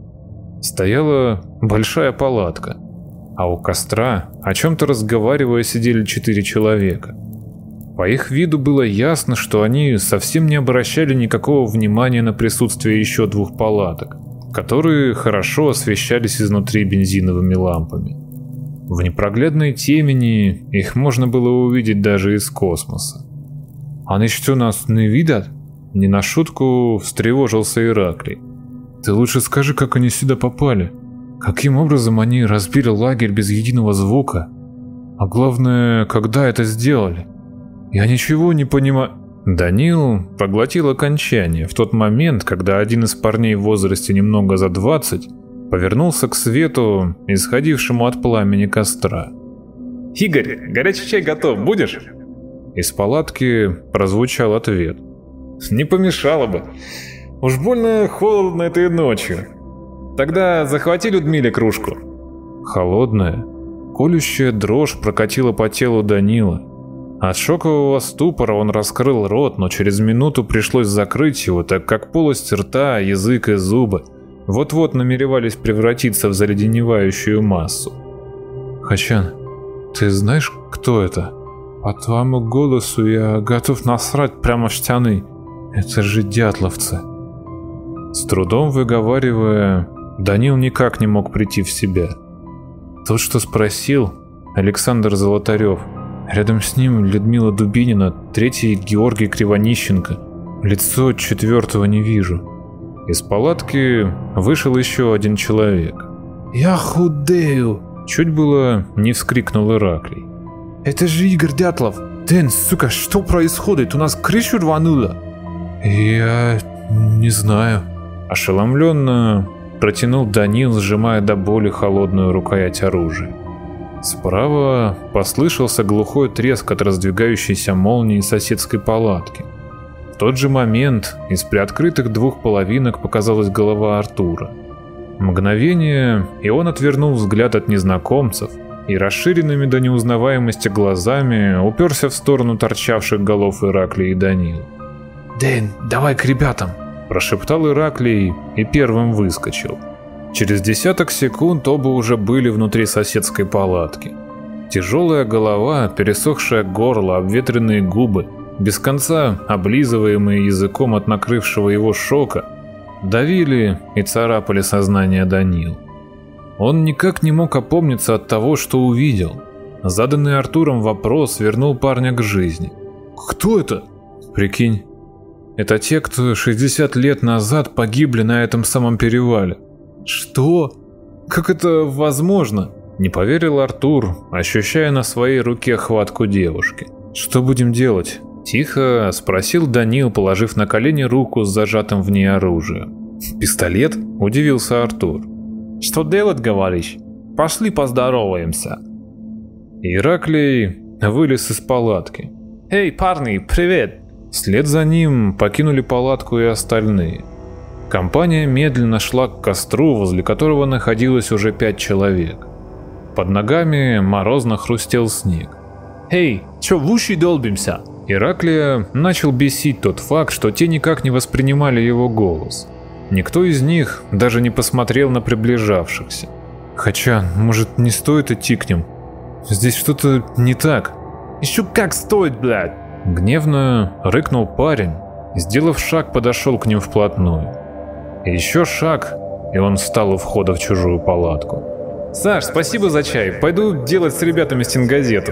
[SPEAKER 1] стояла большая палатка, а у костра, о чем-то разговаривая, сидели четыре человека. По их виду было ясно, что они совсем не обращали никакого внимания на присутствие еще двух палаток, которые хорошо освещались изнутри бензиновыми лампами. В непроглядной темени их можно было увидеть даже из космоса. «Они что, нас не видят?» Не на шутку встревожился Ираклий. «Ты лучше скажи, как они сюда попали? Каким образом они разбили лагерь без единого звука? А главное, когда это сделали? Я ничего не понимаю...» Данил проглотил окончание в тот момент, когда один из парней в возрасте немного за двадцать повернулся к свету, исходившему от пламени костра.
[SPEAKER 2] «Игорь, горячий чай готов, будешь?»
[SPEAKER 1] Из палатки прозвучал ответ.
[SPEAKER 2] «Не помешало бы. Уж больно холодно этой ночью. Тогда захвати Людмиле кружку».
[SPEAKER 1] Холодная, колющая дрожь прокатила по телу Данила. От шокового ступора он раскрыл рот, но через минуту пришлось закрыть его, так как полость рта, язык и зубы вот-вот намеревались превратиться в заледеневающую массу. «Хачан, ты знаешь, кто это? По твоему голосу я готов насрать прямо в штаны. Это же дятловцы». С трудом выговаривая, Данил никак не мог прийти в себя. Тот, что спросил, Александр Золотарев. Рядом с ним Людмила Дубинина, третий Георгий Кривонищенко. Лицо четвертого не вижу. Из палатки вышел еще один человек.
[SPEAKER 3] «Я худею!»
[SPEAKER 1] Чуть было не вскрикнул Ираклий.
[SPEAKER 3] «Это же Игорь Дятлов! Дэн, сука, что происходит? У нас крышу рвануло!»
[SPEAKER 1] «Я не знаю». Ошеломленно протянул Данил, сжимая до боли холодную рукоять оружия. Справа послышался глухой треск от раздвигающейся молнии соседской палатки. В тот же момент из приоткрытых двух половинок показалась голова Артура. Мгновение, и он отвернул взгляд от незнакомцев и расширенными до неузнаваемости глазами уперся в сторону торчавших голов Ираклия и Данила.
[SPEAKER 3] «Дэн, давай к ребятам!»
[SPEAKER 1] – прошептал Ираклий и первым выскочил. Через десяток секунд оба уже были внутри соседской палатки. Тяжелая голова, пересохшее горло, обветренные губы, без конца облизываемые языком от накрывшего его шока, давили и царапали сознание Данил. Он никак не мог опомниться от того, что увидел. Заданный Артуром вопрос вернул парня к жизни. «Кто это?» «Прикинь, это те, кто шестьдесят лет назад погибли на этом самом перевале». «Что? Как это возможно?» Не поверил Артур, ощущая на своей руке хватку девушки. «Что будем делать?» Тихо спросил Данил, положив на колени руку с зажатым в ней оружием. «Пистолет?» – удивился Артур.
[SPEAKER 2] «Что делать, говоришь? Пошли поздороваемся».
[SPEAKER 1] Ираклий вылез из палатки.
[SPEAKER 2] «Эй, парни, привет!»
[SPEAKER 1] Вслед за ним покинули палатку и остальные. Компания медленно шла к костру, возле которого находилось уже пять человек. Под ногами морозно хрустел снег.
[SPEAKER 2] «Эй, чё в уши долбимся?»
[SPEAKER 1] Ираклия начал бесить тот факт, что те никак не воспринимали его голос. Никто из них даже не посмотрел на приближавшихся. «Хачан, может, не стоит идти к ним? Здесь что-то не так».
[SPEAKER 2] «Еще как стоит, блядь!»
[SPEAKER 1] Гневно рыкнул парень, сделав шаг, подошел к ним вплотную. Еще шаг, и он встал у входа в чужую палатку.
[SPEAKER 2] «Саш, спасибо за чай, пойду делать с ребятами стенгазету».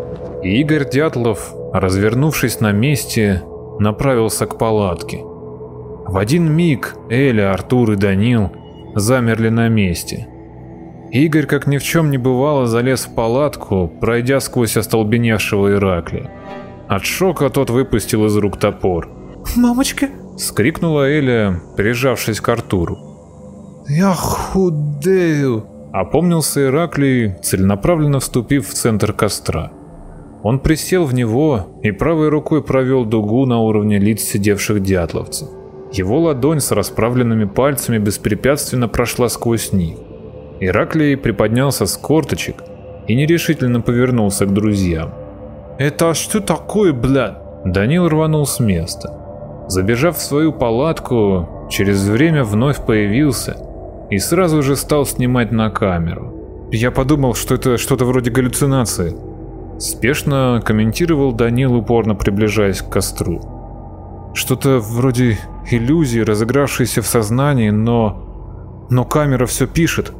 [SPEAKER 1] И Игорь Дятлов, развернувшись на месте, направился к палатке. В один миг Эля, Артур и Данил замерли на месте. Игорь, как ни в чем не бывало, залез в палатку, пройдя сквозь остолбеневшего Ираклия. От шока тот выпустил из рук топор.
[SPEAKER 2] «Мамочка!»
[SPEAKER 1] — скрикнула Эля, прижавшись к Артуру.
[SPEAKER 2] «Я худею!»
[SPEAKER 1] — опомнился Ираклий, целенаправленно вступив в центр костра. Он присел в него и правой рукой провел дугу на уровне лиц сидевших дятловцев. Его ладонь с расправленными пальцами беспрепятственно прошла сквозь них. Ираклий приподнялся с корточек и нерешительно повернулся к друзьям.
[SPEAKER 2] «Это что такое, блядь?»
[SPEAKER 1] Данил рванул с места. Забежав в свою палатку, через время вновь появился и сразу же стал снимать на камеру.
[SPEAKER 2] «Я подумал, что это что-то вроде галлюцинации»,
[SPEAKER 1] — спешно комментировал Данил, упорно приближаясь к костру.
[SPEAKER 2] «Что-то вроде иллюзии, разыгравшейся в сознании, но... Но камера все пишет.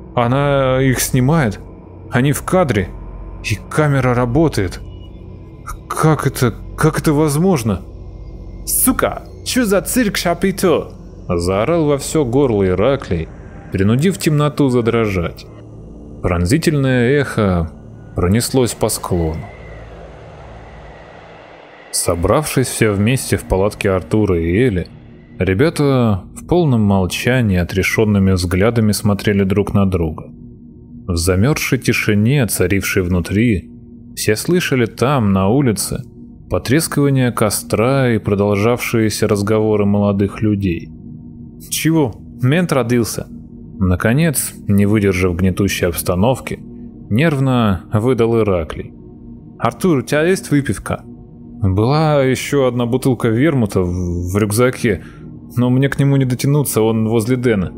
[SPEAKER 2] Она их снимает. Они в кадре. И камера работает. Как это... как это возможно?» «Сука! Чё за цирк шапито?»
[SPEAKER 1] — заорал во все горло Ираклий, принудив темноту задрожать. Пронзительное эхо пронеслось по склону. Собравшись все вместе в палатке Артура и Эли, ребята в полном молчании отрешенными взглядами смотрели друг на друга. В замерзшей тишине, царившей внутри, все слышали там, на улице, потрескивание костра и продолжавшиеся разговоры молодых людей.
[SPEAKER 2] «Чего? Мент родился?»
[SPEAKER 1] Наконец, не выдержав гнетущей обстановки, нервно выдал Ираклий.
[SPEAKER 2] «Артур, у тебя есть выпивка?»
[SPEAKER 1] «Была еще одна бутылка вермута в, в рюкзаке, но мне к нему не дотянуться, он возле Дэна».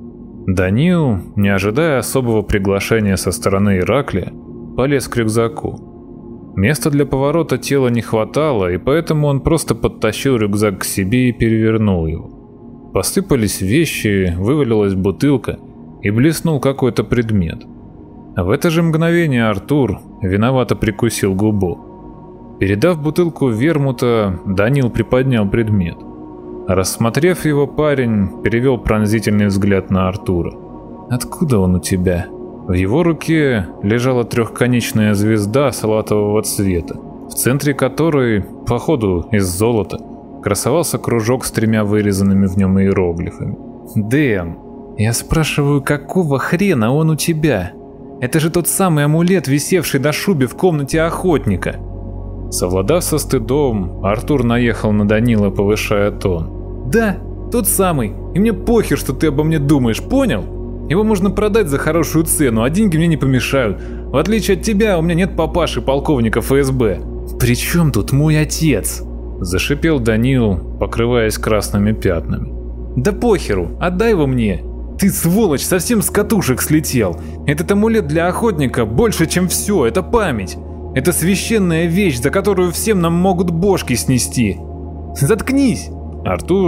[SPEAKER 1] Данил, не ожидая особого приглашения со стороны Ираклия, полез к рюкзаку. Места для поворота тела не хватало, и поэтому он просто подтащил рюкзак к себе и перевернул его. Посыпались вещи, вывалилась бутылка и блеснул какой-то предмет. В это же мгновение Артур виновато прикусил губу. Передав бутылку вермута, Данил приподнял предмет. Рассмотрев его, парень перевел пронзительный взгляд на Артура. «Откуда он у тебя?» В его руке лежала трехконечная звезда салатового цвета, в центре которой, походу из золота, красовался кружок с тремя вырезанными в нем иероглифами.
[SPEAKER 2] «Дэн, я спрашиваю, какого хрена он у тебя? Это же тот самый амулет, висевший на шубе в комнате охотника».
[SPEAKER 1] Совладав со стыдом, Артур наехал на Данила, повышая тон.
[SPEAKER 2] «Да, тот самый. И мне похер, что ты обо мне думаешь, понял? Его можно продать за хорошую цену, а деньги мне не помешают. В отличие от тебя, у меня нет папаши полковника эф эс бэ».
[SPEAKER 3] «При чем тут мой отец?»
[SPEAKER 1] — зашипел Данил, покрываясь красными пятнами.
[SPEAKER 2] «Да похеру, отдай его мне. Ты, сволочь, совсем с катушек слетел. Этот амулет для охотника больше, чем все, это память. Это священная вещь, за которую всем нам могут бошки снести. Заткнись!»
[SPEAKER 1] Артур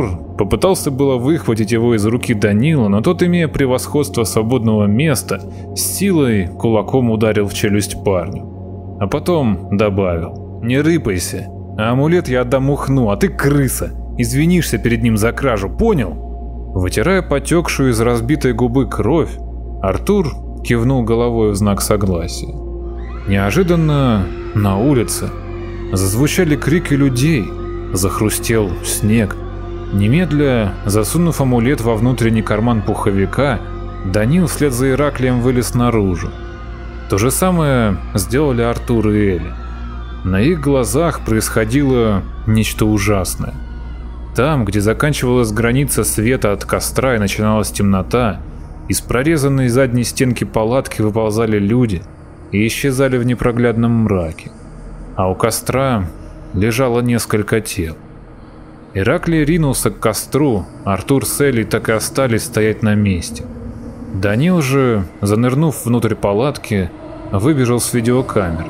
[SPEAKER 1] Попытался было выхватить его из руки Данила, но тот, имея превосходство свободного места, с силой кулаком ударил в челюсть парню. А потом добавил: «Не рыпайся, а амулет я отдам Ухну, а ты крыса. Извинишься перед ним за кражу, понял?» Вытирая потекшую из разбитой губы кровь, Артур кивнул головой в знак согласия. Неожиданно на улице зазвучали крики людей, захрустел снег. Немедля, засунув амулет во внутренний карман пуховика, Данил вслед за Ираклием вылез наружу. То же самое сделали Артур и Эля. На их глазах происходило нечто ужасное. Там, где заканчивалась граница света от костра и начиналась темнота, из прорезанной задней стенки палатки выползали люди и исчезали в непроглядном мраке. А у костра лежало несколько тел. Ираклий ринулся к костру, Артур с Элей так и остались стоять на месте. Данил же, занырнув внутрь палатки, выбежал с видеокамеры.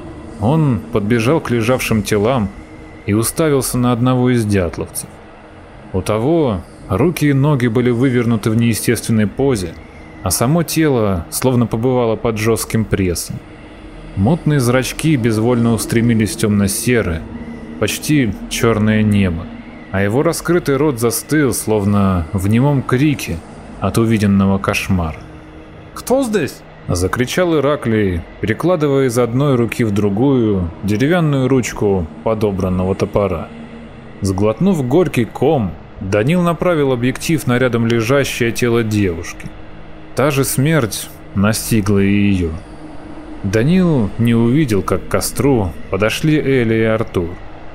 [SPEAKER 1] Он подбежал к лежавшим телам и уставился на одного из дятловцев. У того руки и ноги были вывернуты в неестественной позе, а само тело словно побывало под жестким прессом. Мутные зрачки безвольно устремились в темно-серое, почти черное небо, а его раскрытый рот застыл, словно в немом крике от увиденного кошмара.
[SPEAKER 2] «Кто здесь?»
[SPEAKER 1] — закричал Ираклий, перекладывая из одной руки в другую деревянную ручку подобранного топора. Сглотнув горький ком, Данил направил объектив на рядом лежащее тело девушки. Та же смерть настигла и ее. Данил не увидел, как к костру подошли Эля и Артур.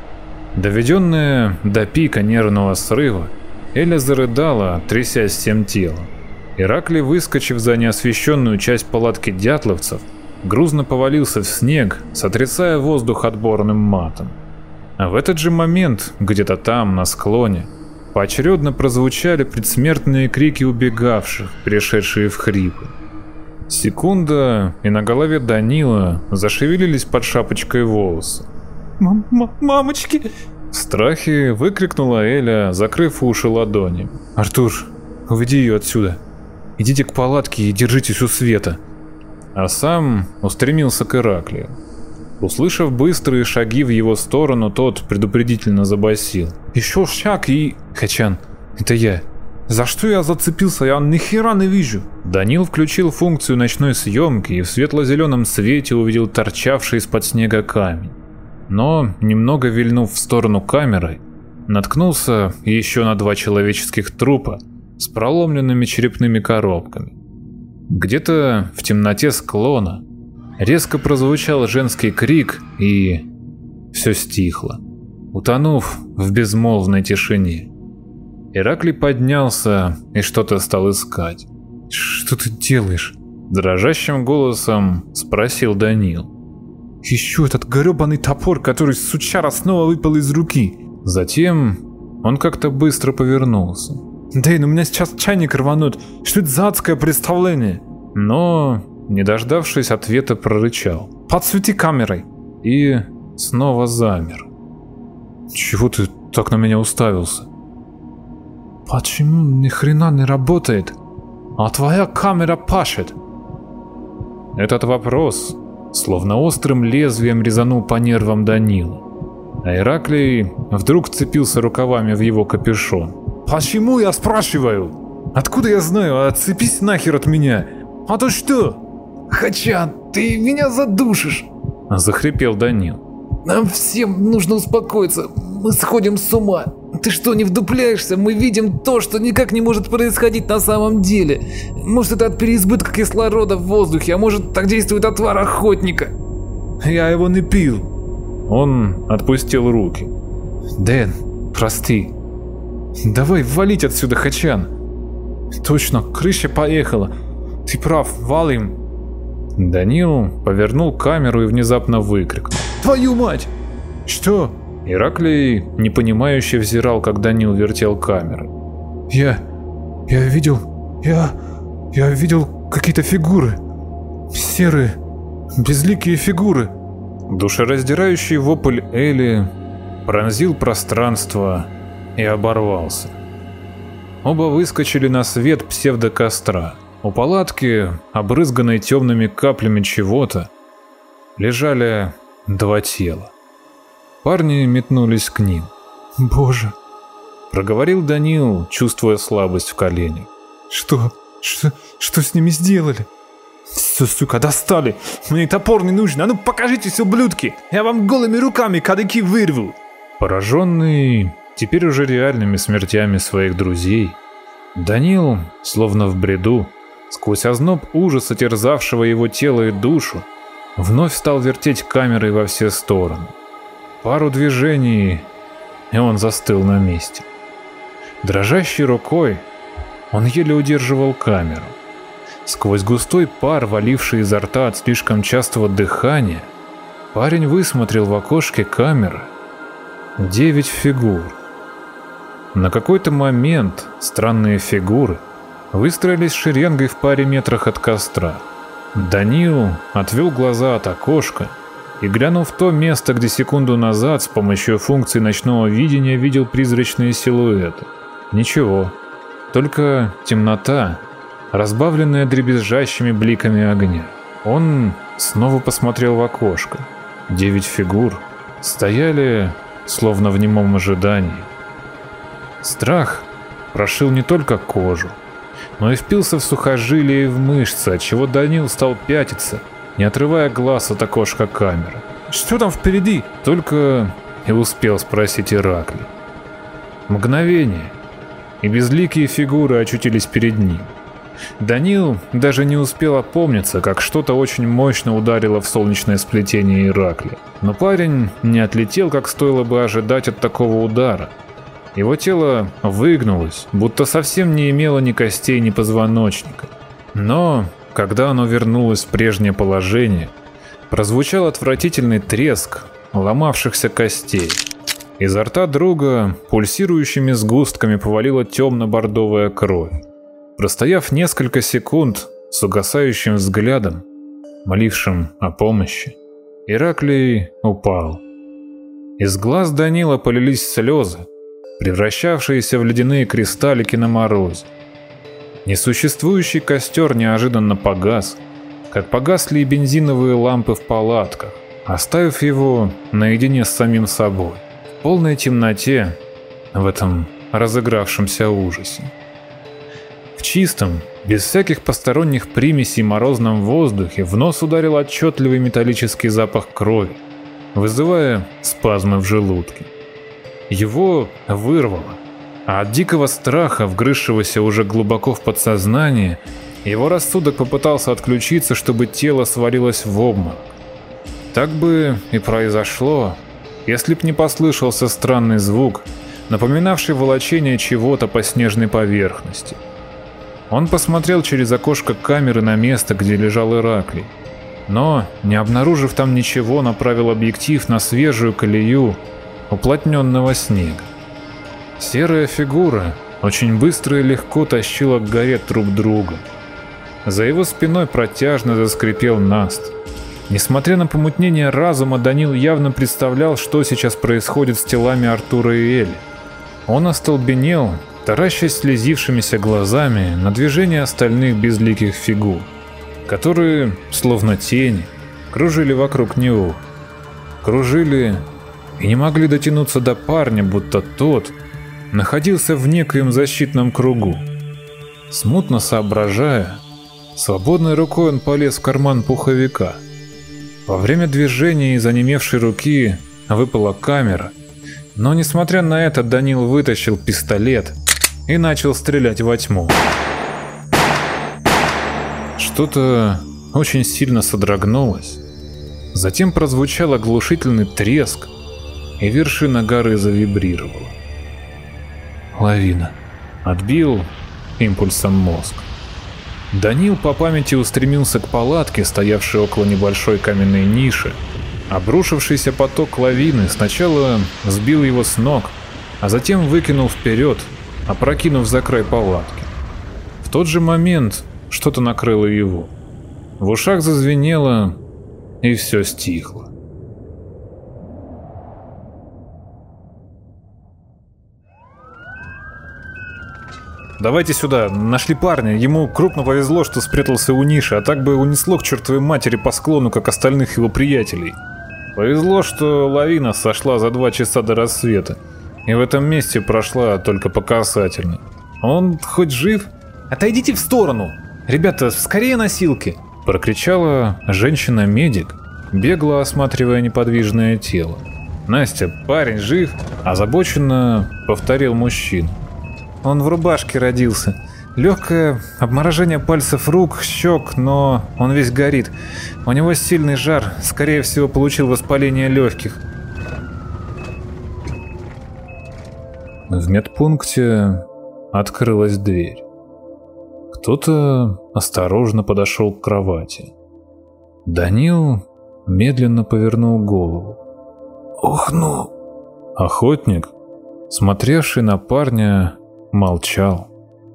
[SPEAKER 1] Доведенная до пика нервного срыва, Эля зарыдала, трясясь всем телом. Ираклий, выскочив за неосвещенную часть палатки дятловцев, грузно повалился в снег, сотрясая воздух отборным матом. А в этот же момент, где-то там, на склоне, поочередно прозвучали предсмертные крики убегавших, перешедшие в хрипы. Секунда, и на голове Данила зашевелились под шапочкой волосы.
[SPEAKER 2] «Мамочки!»
[SPEAKER 1] В страхе выкрикнула Эля, закрыв уши ладонями.
[SPEAKER 3] «Артур, уведи ее отсюда. Идите к палатке и держитесь у света».
[SPEAKER 1] А сам устремился к Ираклию. Услышав быстрые шаги в его сторону, тот предупредительно забасил:
[SPEAKER 2] «Еще шаг и...»
[SPEAKER 3] «Хачан, это я.
[SPEAKER 2] За что я зацепился? Я ни хера не вижу».
[SPEAKER 1] Данил включил функцию ночной съемки и в светло-зеленом свете увидел торчавший из-под снега камень. Но, немного вильнув в сторону камеры, наткнулся еще на два человеческих трупа с проломленными черепными коробками. Где-то в темноте склона резко прозвучал женский крик, и все стихло, утонув в безмолвной тишине. Ираклий поднялся и что-то стал искать.
[SPEAKER 3] «Что ты делаешь?»
[SPEAKER 1] — дрожащим голосом спросил Данил.
[SPEAKER 2] «Еще этот гребаный топор, который сучара снова выпал из руки».
[SPEAKER 1] Затем он как-то быстро повернулся.
[SPEAKER 2] «Дэйн, у меня сейчас чайник рванут. Что это за адское представление?»
[SPEAKER 1] Но, не дождавшись ответа, прорычал:
[SPEAKER 2] «Подсвети камерой».
[SPEAKER 1] И снова замер.
[SPEAKER 3] «Чего ты так на меня уставился?»
[SPEAKER 2] «Почему ни хрена не работает, а твоя камера пашет?»
[SPEAKER 1] Этот вопрос словно острым лезвием резанул по нервам Данила. А Ираклий вдруг вцепился рукавами в его капюшон.
[SPEAKER 2] «Почему, я спрашиваю? Откуда я знаю? Отцепись нахер от меня! А то что?»
[SPEAKER 4] «Хачан, ты меня задушишь!»
[SPEAKER 1] — захрипел Данил.
[SPEAKER 4] «Нам всем нужно успокоиться, мы сходим с ума. Ты что, не вдупляешься? Мы видим то, что никак не может происходить на самом деле. Может, это от переизбытка кислорода в воздухе, а может, так действует отвар охотника».
[SPEAKER 2] «Я его не пил».
[SPEAKER 1] Он отпустил руки.
[SPEAKER 3] «Дэн, прости. Давай валить отсюда, Хачан».
[SPEAKER 2] «Точно, крыша поехала. Ты прав, валим».
[SPEAKER 1] Данил повернул камеру и внезапно выкрикнул:
[SPEAKER 2] «Твою мать!» «Что?»
[SPEAKER 1] Ираклий непонимающе взирал, как Данил вертел камерой.
[SPEAKER 2] «Я... я видел... я... я видел какие-то фигуры. Серые, безликие фигуры».
[SPEAKER 1] Душераздирающий вопль Эли пронзил пространство и оборвался. оба выскочили на свет псевдокостра. У палатки, обрызганной темными каплями чего-то, лежали два тела. Парни метнулись к ним.
[SPEAKER 3] Боже,
[SPEAKER 1] Проговорил Данил, чувствуя слабость в коленях.
[SPEAKER 3] что, что, что с ними сделали?
[SPEAKER 2] Все, сука, достали. Мне топор не нужен. А ну покажитесь, ублюдки. Я вам голыми руками кадыки вырву.
[SPEAKER 1] Пораженный теперь уже реальными смертями своих друзей, Данил, словно в бреду, сквозь озноб ужаса, терзавшего его тело и душу, вновь стал вертеть камерой во все стороны. Пару движений, и он застыл на месте. Дрожащей рукой он еле удерживал камеру. Сквозь густой пар, валивший изо рта от слишком частого дыхания, парень высмотрел в окошке камеры девять фигур. На какой-то момент странные фигуры выстроились шеренгой в паре метрах от костра. Данил отвел глаза от окошка и глянул в то место, где секунду назад с помощью функции ночного видения видел призрачные силуэты. Ничего, только темнота, разбавленная дребезжащими бликами огня. Он снова посмотрел в окошко. Девять фигур стояли, словно в немом ожидании. Страх прошил не только кожу, но и впился в сухожилия и в мышцы, отчего Данил стал пятиться, не отрывая глаз от окошка камеры.
[SPEAKER 2] Что там впереди?
[SPEAKER 1] Только и успел спросить Ираклий. Мгновение, и безликие фигуры очутились перед ним. Данил даже не успел опомниться, как что-то очень мощно ударило в солнечное сплетение Ираклия. Но парень не отлетел, как стоило бы ожидать от такого удара. Его тело выгнулось, будто совсем не имело ни костей, ни позвоночника. Но, когда оно вернулось в прежнее положение, прозвучал отвратительный треск ломавшихся костей. Изо рта друга пульсирующими сгустками повалила темно-бордовая кровь. Простояв несколько секунд с угасающим взглядом, молившим о помощи, Ираклий упал. Из глаз Данила полились слезы, превращавшиеся в ледяные кристаллики на морозе. Несуществующий костер неожиданно погас, как погасли и бензиновые лампы в палатках, оставив его наедине с самим собой, в полной темноте, в этом разыгравшемся ужасе. В чистом, без всяких посторонних примесей морозном воздухе в нос ударил отчетливый металлический запах крови, вызывая спазмы в желудке. Его вырвало, а от дикого страха, вгрызшегося уже глубоко в подсознание, его рассудок попытался отключиться, чтобы тело свалилось в обморок. Так бы и произошло, если б не послышался странный звук, напоминавший волочение чего-то по снежной поверхности. Он посмотрел через окошко камеры на место, где лежал Ираклий, но, не обнаружив там ничего, направил объектив на свежую колею уплотненного снега. Серая фигура очень быстро и легко тащила к горе труп друга. За его спиной протяжно заскрипел наст. Несмотря на помутнение разума, Данил явно представлял, что сейчас происходит с телами Артура и Эли. Он остолбенел, таращась слезившимися глазами на движение остальных безликих фигур, которые, словно тени, кружили вокруг него. Кружили и не могли дотянуться до парня, будто тот находился в некоем защитном кругу. Смутно соображая, свободной рукой он полез в карман пуховика. Во время движения из онемевшей руки выпала камера, но несмотря на это Данил вытащил пистолет и начал стрелять во тьму. Что-то очень сильно содрогнулось, затем прозвучал оглушительный треск, и вершина горы завибрировала. Лавина. Отбил импульсом мозг. Данил по памяти устремился к палатке, стоявшей около небольшой каменной ниши. Обрушившийся поток лавины сначала сбил его с ног, а затем выкинул вперед, опрокинув за край палатки. В тот же момент что-то накрыло его. В ушах зазвенело, и все стихло. давайте сюда. Нашли парня. Ему крупно повезло, что спрятался у ниши, а так бы унесло к чертовой матери по склону, как остальных его приятелей. Повезло, что лавина сошла за два часа до рассвета, и в этом месте прошла только по касательной. Он хоть жив? Отойдите в сторону! Ребята, скорее носилки! Прокричала женщина-медик, бегло осматривая неподвижное тело. Настя, парень жив? Озабоченно повторил мужчина. Он в рубашке родился. Легкое обморожение пальцев рук, щек, но он весь горит. У него сильный жар, скорее всего, получил воспаление легких. В медпункте открылась дверь. Кто-то осторожно подошел к кровати. Данил медленно повернул голову.
[SPEAKER 4] Ух, ну...
[SPEAKER 1] Охотник, смотревший на парня, молчал,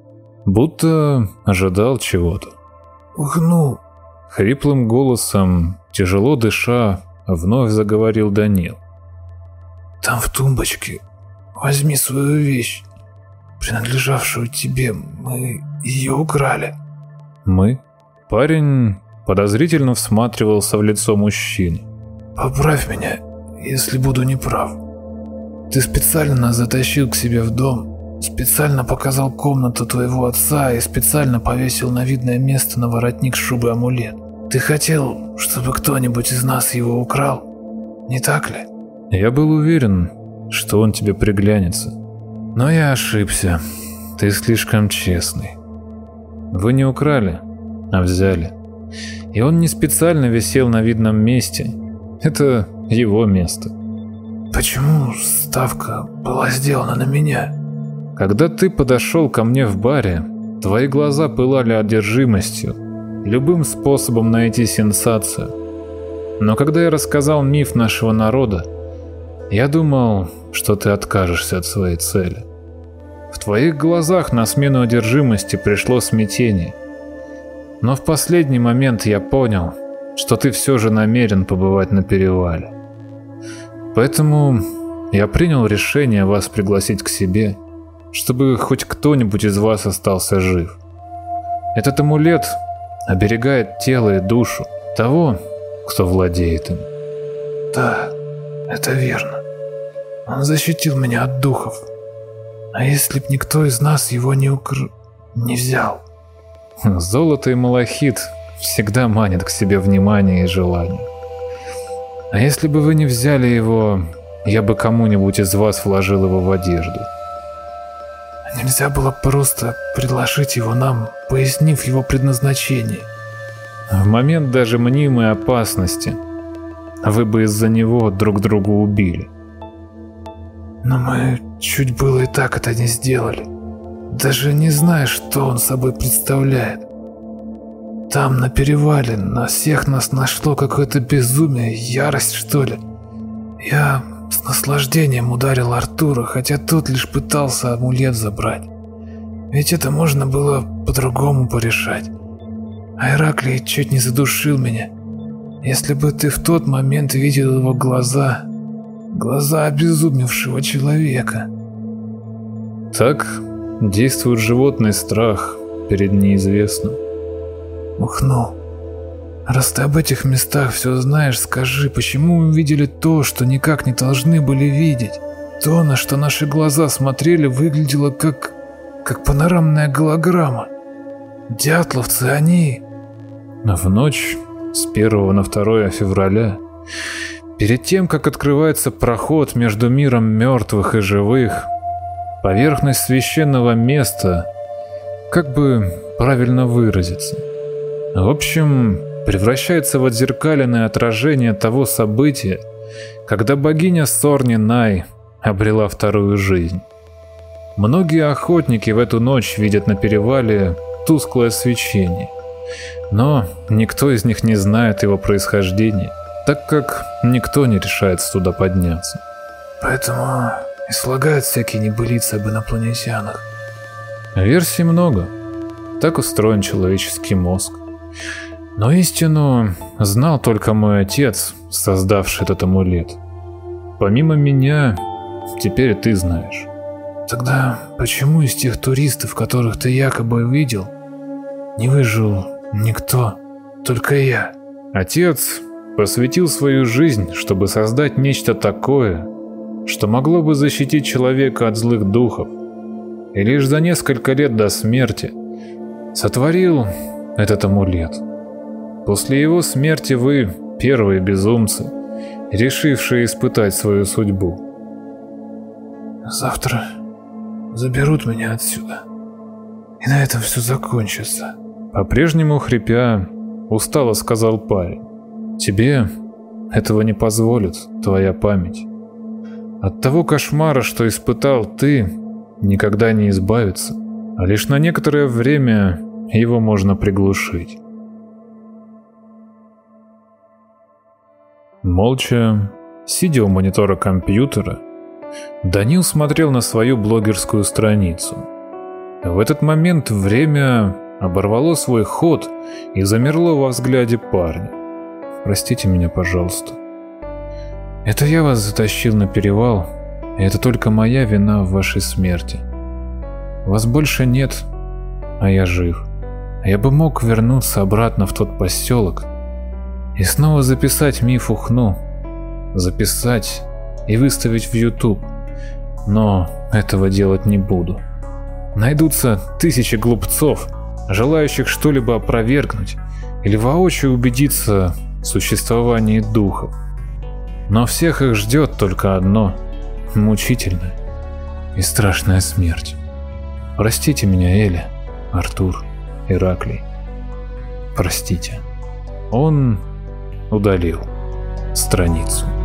[SPEAKER 1] будто ожидал чего-то.
[SPEAKER 4] Ух, ну...
[SPEAKER 1] Хриплым голосом, тяжело дыша, вновь заговорил Данил.
[SPEAKER 4] Там в тумбочке возьми свою вещь, принадлежавшую тебе. Мы ее украли.
[SPEAKER 1] Мы? Парень подозрительно всматривался в лицо мужчины.
[SPEAKER 4] Поправь меня, если буду неправ. Ты специально нас затащил к себе в дом, специально показал комнату твоего отца и специально повесил на видное место на воротник шубы амулет. Ты хотел, чтобы кто-нибудь из нас его украл, не так ли?
[SPEAKER 1] Я был уверен, что он тебе приглянется. Но я ошибся. Ты слишком честный. Вы не украли, а взяли. И он не специально висел на видном месте. Это его место.
[SPEAKER 4] Почему ставка была сделана на меня?
[SPEAKER 1] Когда ты подошел ко мне в баре, твои глаза пылали одержимостью, любым способом найти сенсацию. Но когда я рассказал миф нашего народа, я думал, что ты откажешься от своей цели. В твоих глазах на смену одержимости пришло смятение. Но в последний момент я понял, что ты все же намерен побывать на перевале. Поэтому я принял решение вас пригласить к себе, чтобы хоть кто-нибудь из вас остался жив. Этот амулет оберегает тело и душу того, кто владеет им.
[SPEAKER 4] Да, это верно. Он защитил меня от духов. А если б никто из нас его не укр... не взял?
[SPEAKER 1] Золото и малахит всегда манят к себе внимание и желание. А если бы вы не взяли его, я бы кому-нибудь из вас вложил его в одежду.
[SPEAKER 4] Нельзя было просто предложить его нам, пояснив его предназначение.
[SPEAKER 1] В момент даже мнимой опасности вы бы из-за него друг друга убили.
[SPEAKER 4] Но мы чуть было и так это не сделали, даже не зная, что он собой представляет. Там, на перевале, на всех нас нашло какое-то безумие, ярость, что ли. Я с наслаждением ударил Артура, хотя тот лишь пытался амулет забрать. Ведь это можно было по-другому порешать. А Ираклий чуть не задушил меня. Если бы ты в тот момент видел его глаза, глаза обезумевшего человека.
[SPEAKER 1] Так действует животный страх перед неизвестным.
[SPEAKER 4] Ух, ну, раз ты об этих местах все знаешь, скажи, почему мы видели то, что никак не должны были видеть? То, на что наши глаза смотрели, выглядело как... как панорамная голограмма. Дятловцы, они...
[SPEAKER 1] В ночь с первого на второе февраля, перед тем, как открывается проход между миром мертвых и живых, поверхность священного места, как бы правильно выразиться, в общем, превращается в отзеркаленное отражение того события, когда богиня Сорни Най обрела вторую жизнь. Многие охотники в эту ночь видят на перевале тусклое свечение, но никто из них не знает его происхождения, так как никто не решается туда подняться.
[SPEAKER 4] Поэтому и слагают всякие небылицы об инопланетянах.
[SPEAKER 1] Версий много. Так устроен человеческий мозг. Но истину знал только мой отец, создавший этот амулет. Помимо меня, теперь и ты знаешь.
[SPEAKER 3] Тогда почему из тех туристов, которых ты якобы видел, не выжил никто, только я?
[SPEAKER 1] Отец посвятил свою жизнь, чтобы создать нечто такое, что могло бы защитить человека от злых духов, и лишь за несколько лет до смерти сотворил этот амулет. После его смерти вы первые безумцы, решившие испытать свою судьбу.
[SPEAKER 3] Завтра заберут меня отсюда, и на этом все закончится.
[SPEAKER 1] По-прежнему хрипя, устало сказал парень. Тебе этого не позволит твоя память. От того кошмара, что испытал ты, никогда не избавиться, а лишь на некоторое время его можно приглушить. Молча, сидя у монитора компьютера, Данил смотрел на свою блогерскую страницу. В этот момент время оборвало свой ход и замерло во взгляде парня. «Простите меня, пожалуйста. Это я вас затащил на перевал, и это только моя вина в вашей смерти. Вас больше нет, а я жив. Я бы мог вернуться обратно в тот поселок и снова записать миф Ухну, записать и выставить в YouTube, но этого делать не буду. Найдутся тысячи глупцов, желающих что-либо опровергнуть или воочию убедиться в существовании духов. Но всех их ждет только одно – мучительная и страшная смерть. Простите меня, Эля, Артур, Ираклий. Простите». Он удалил страницу.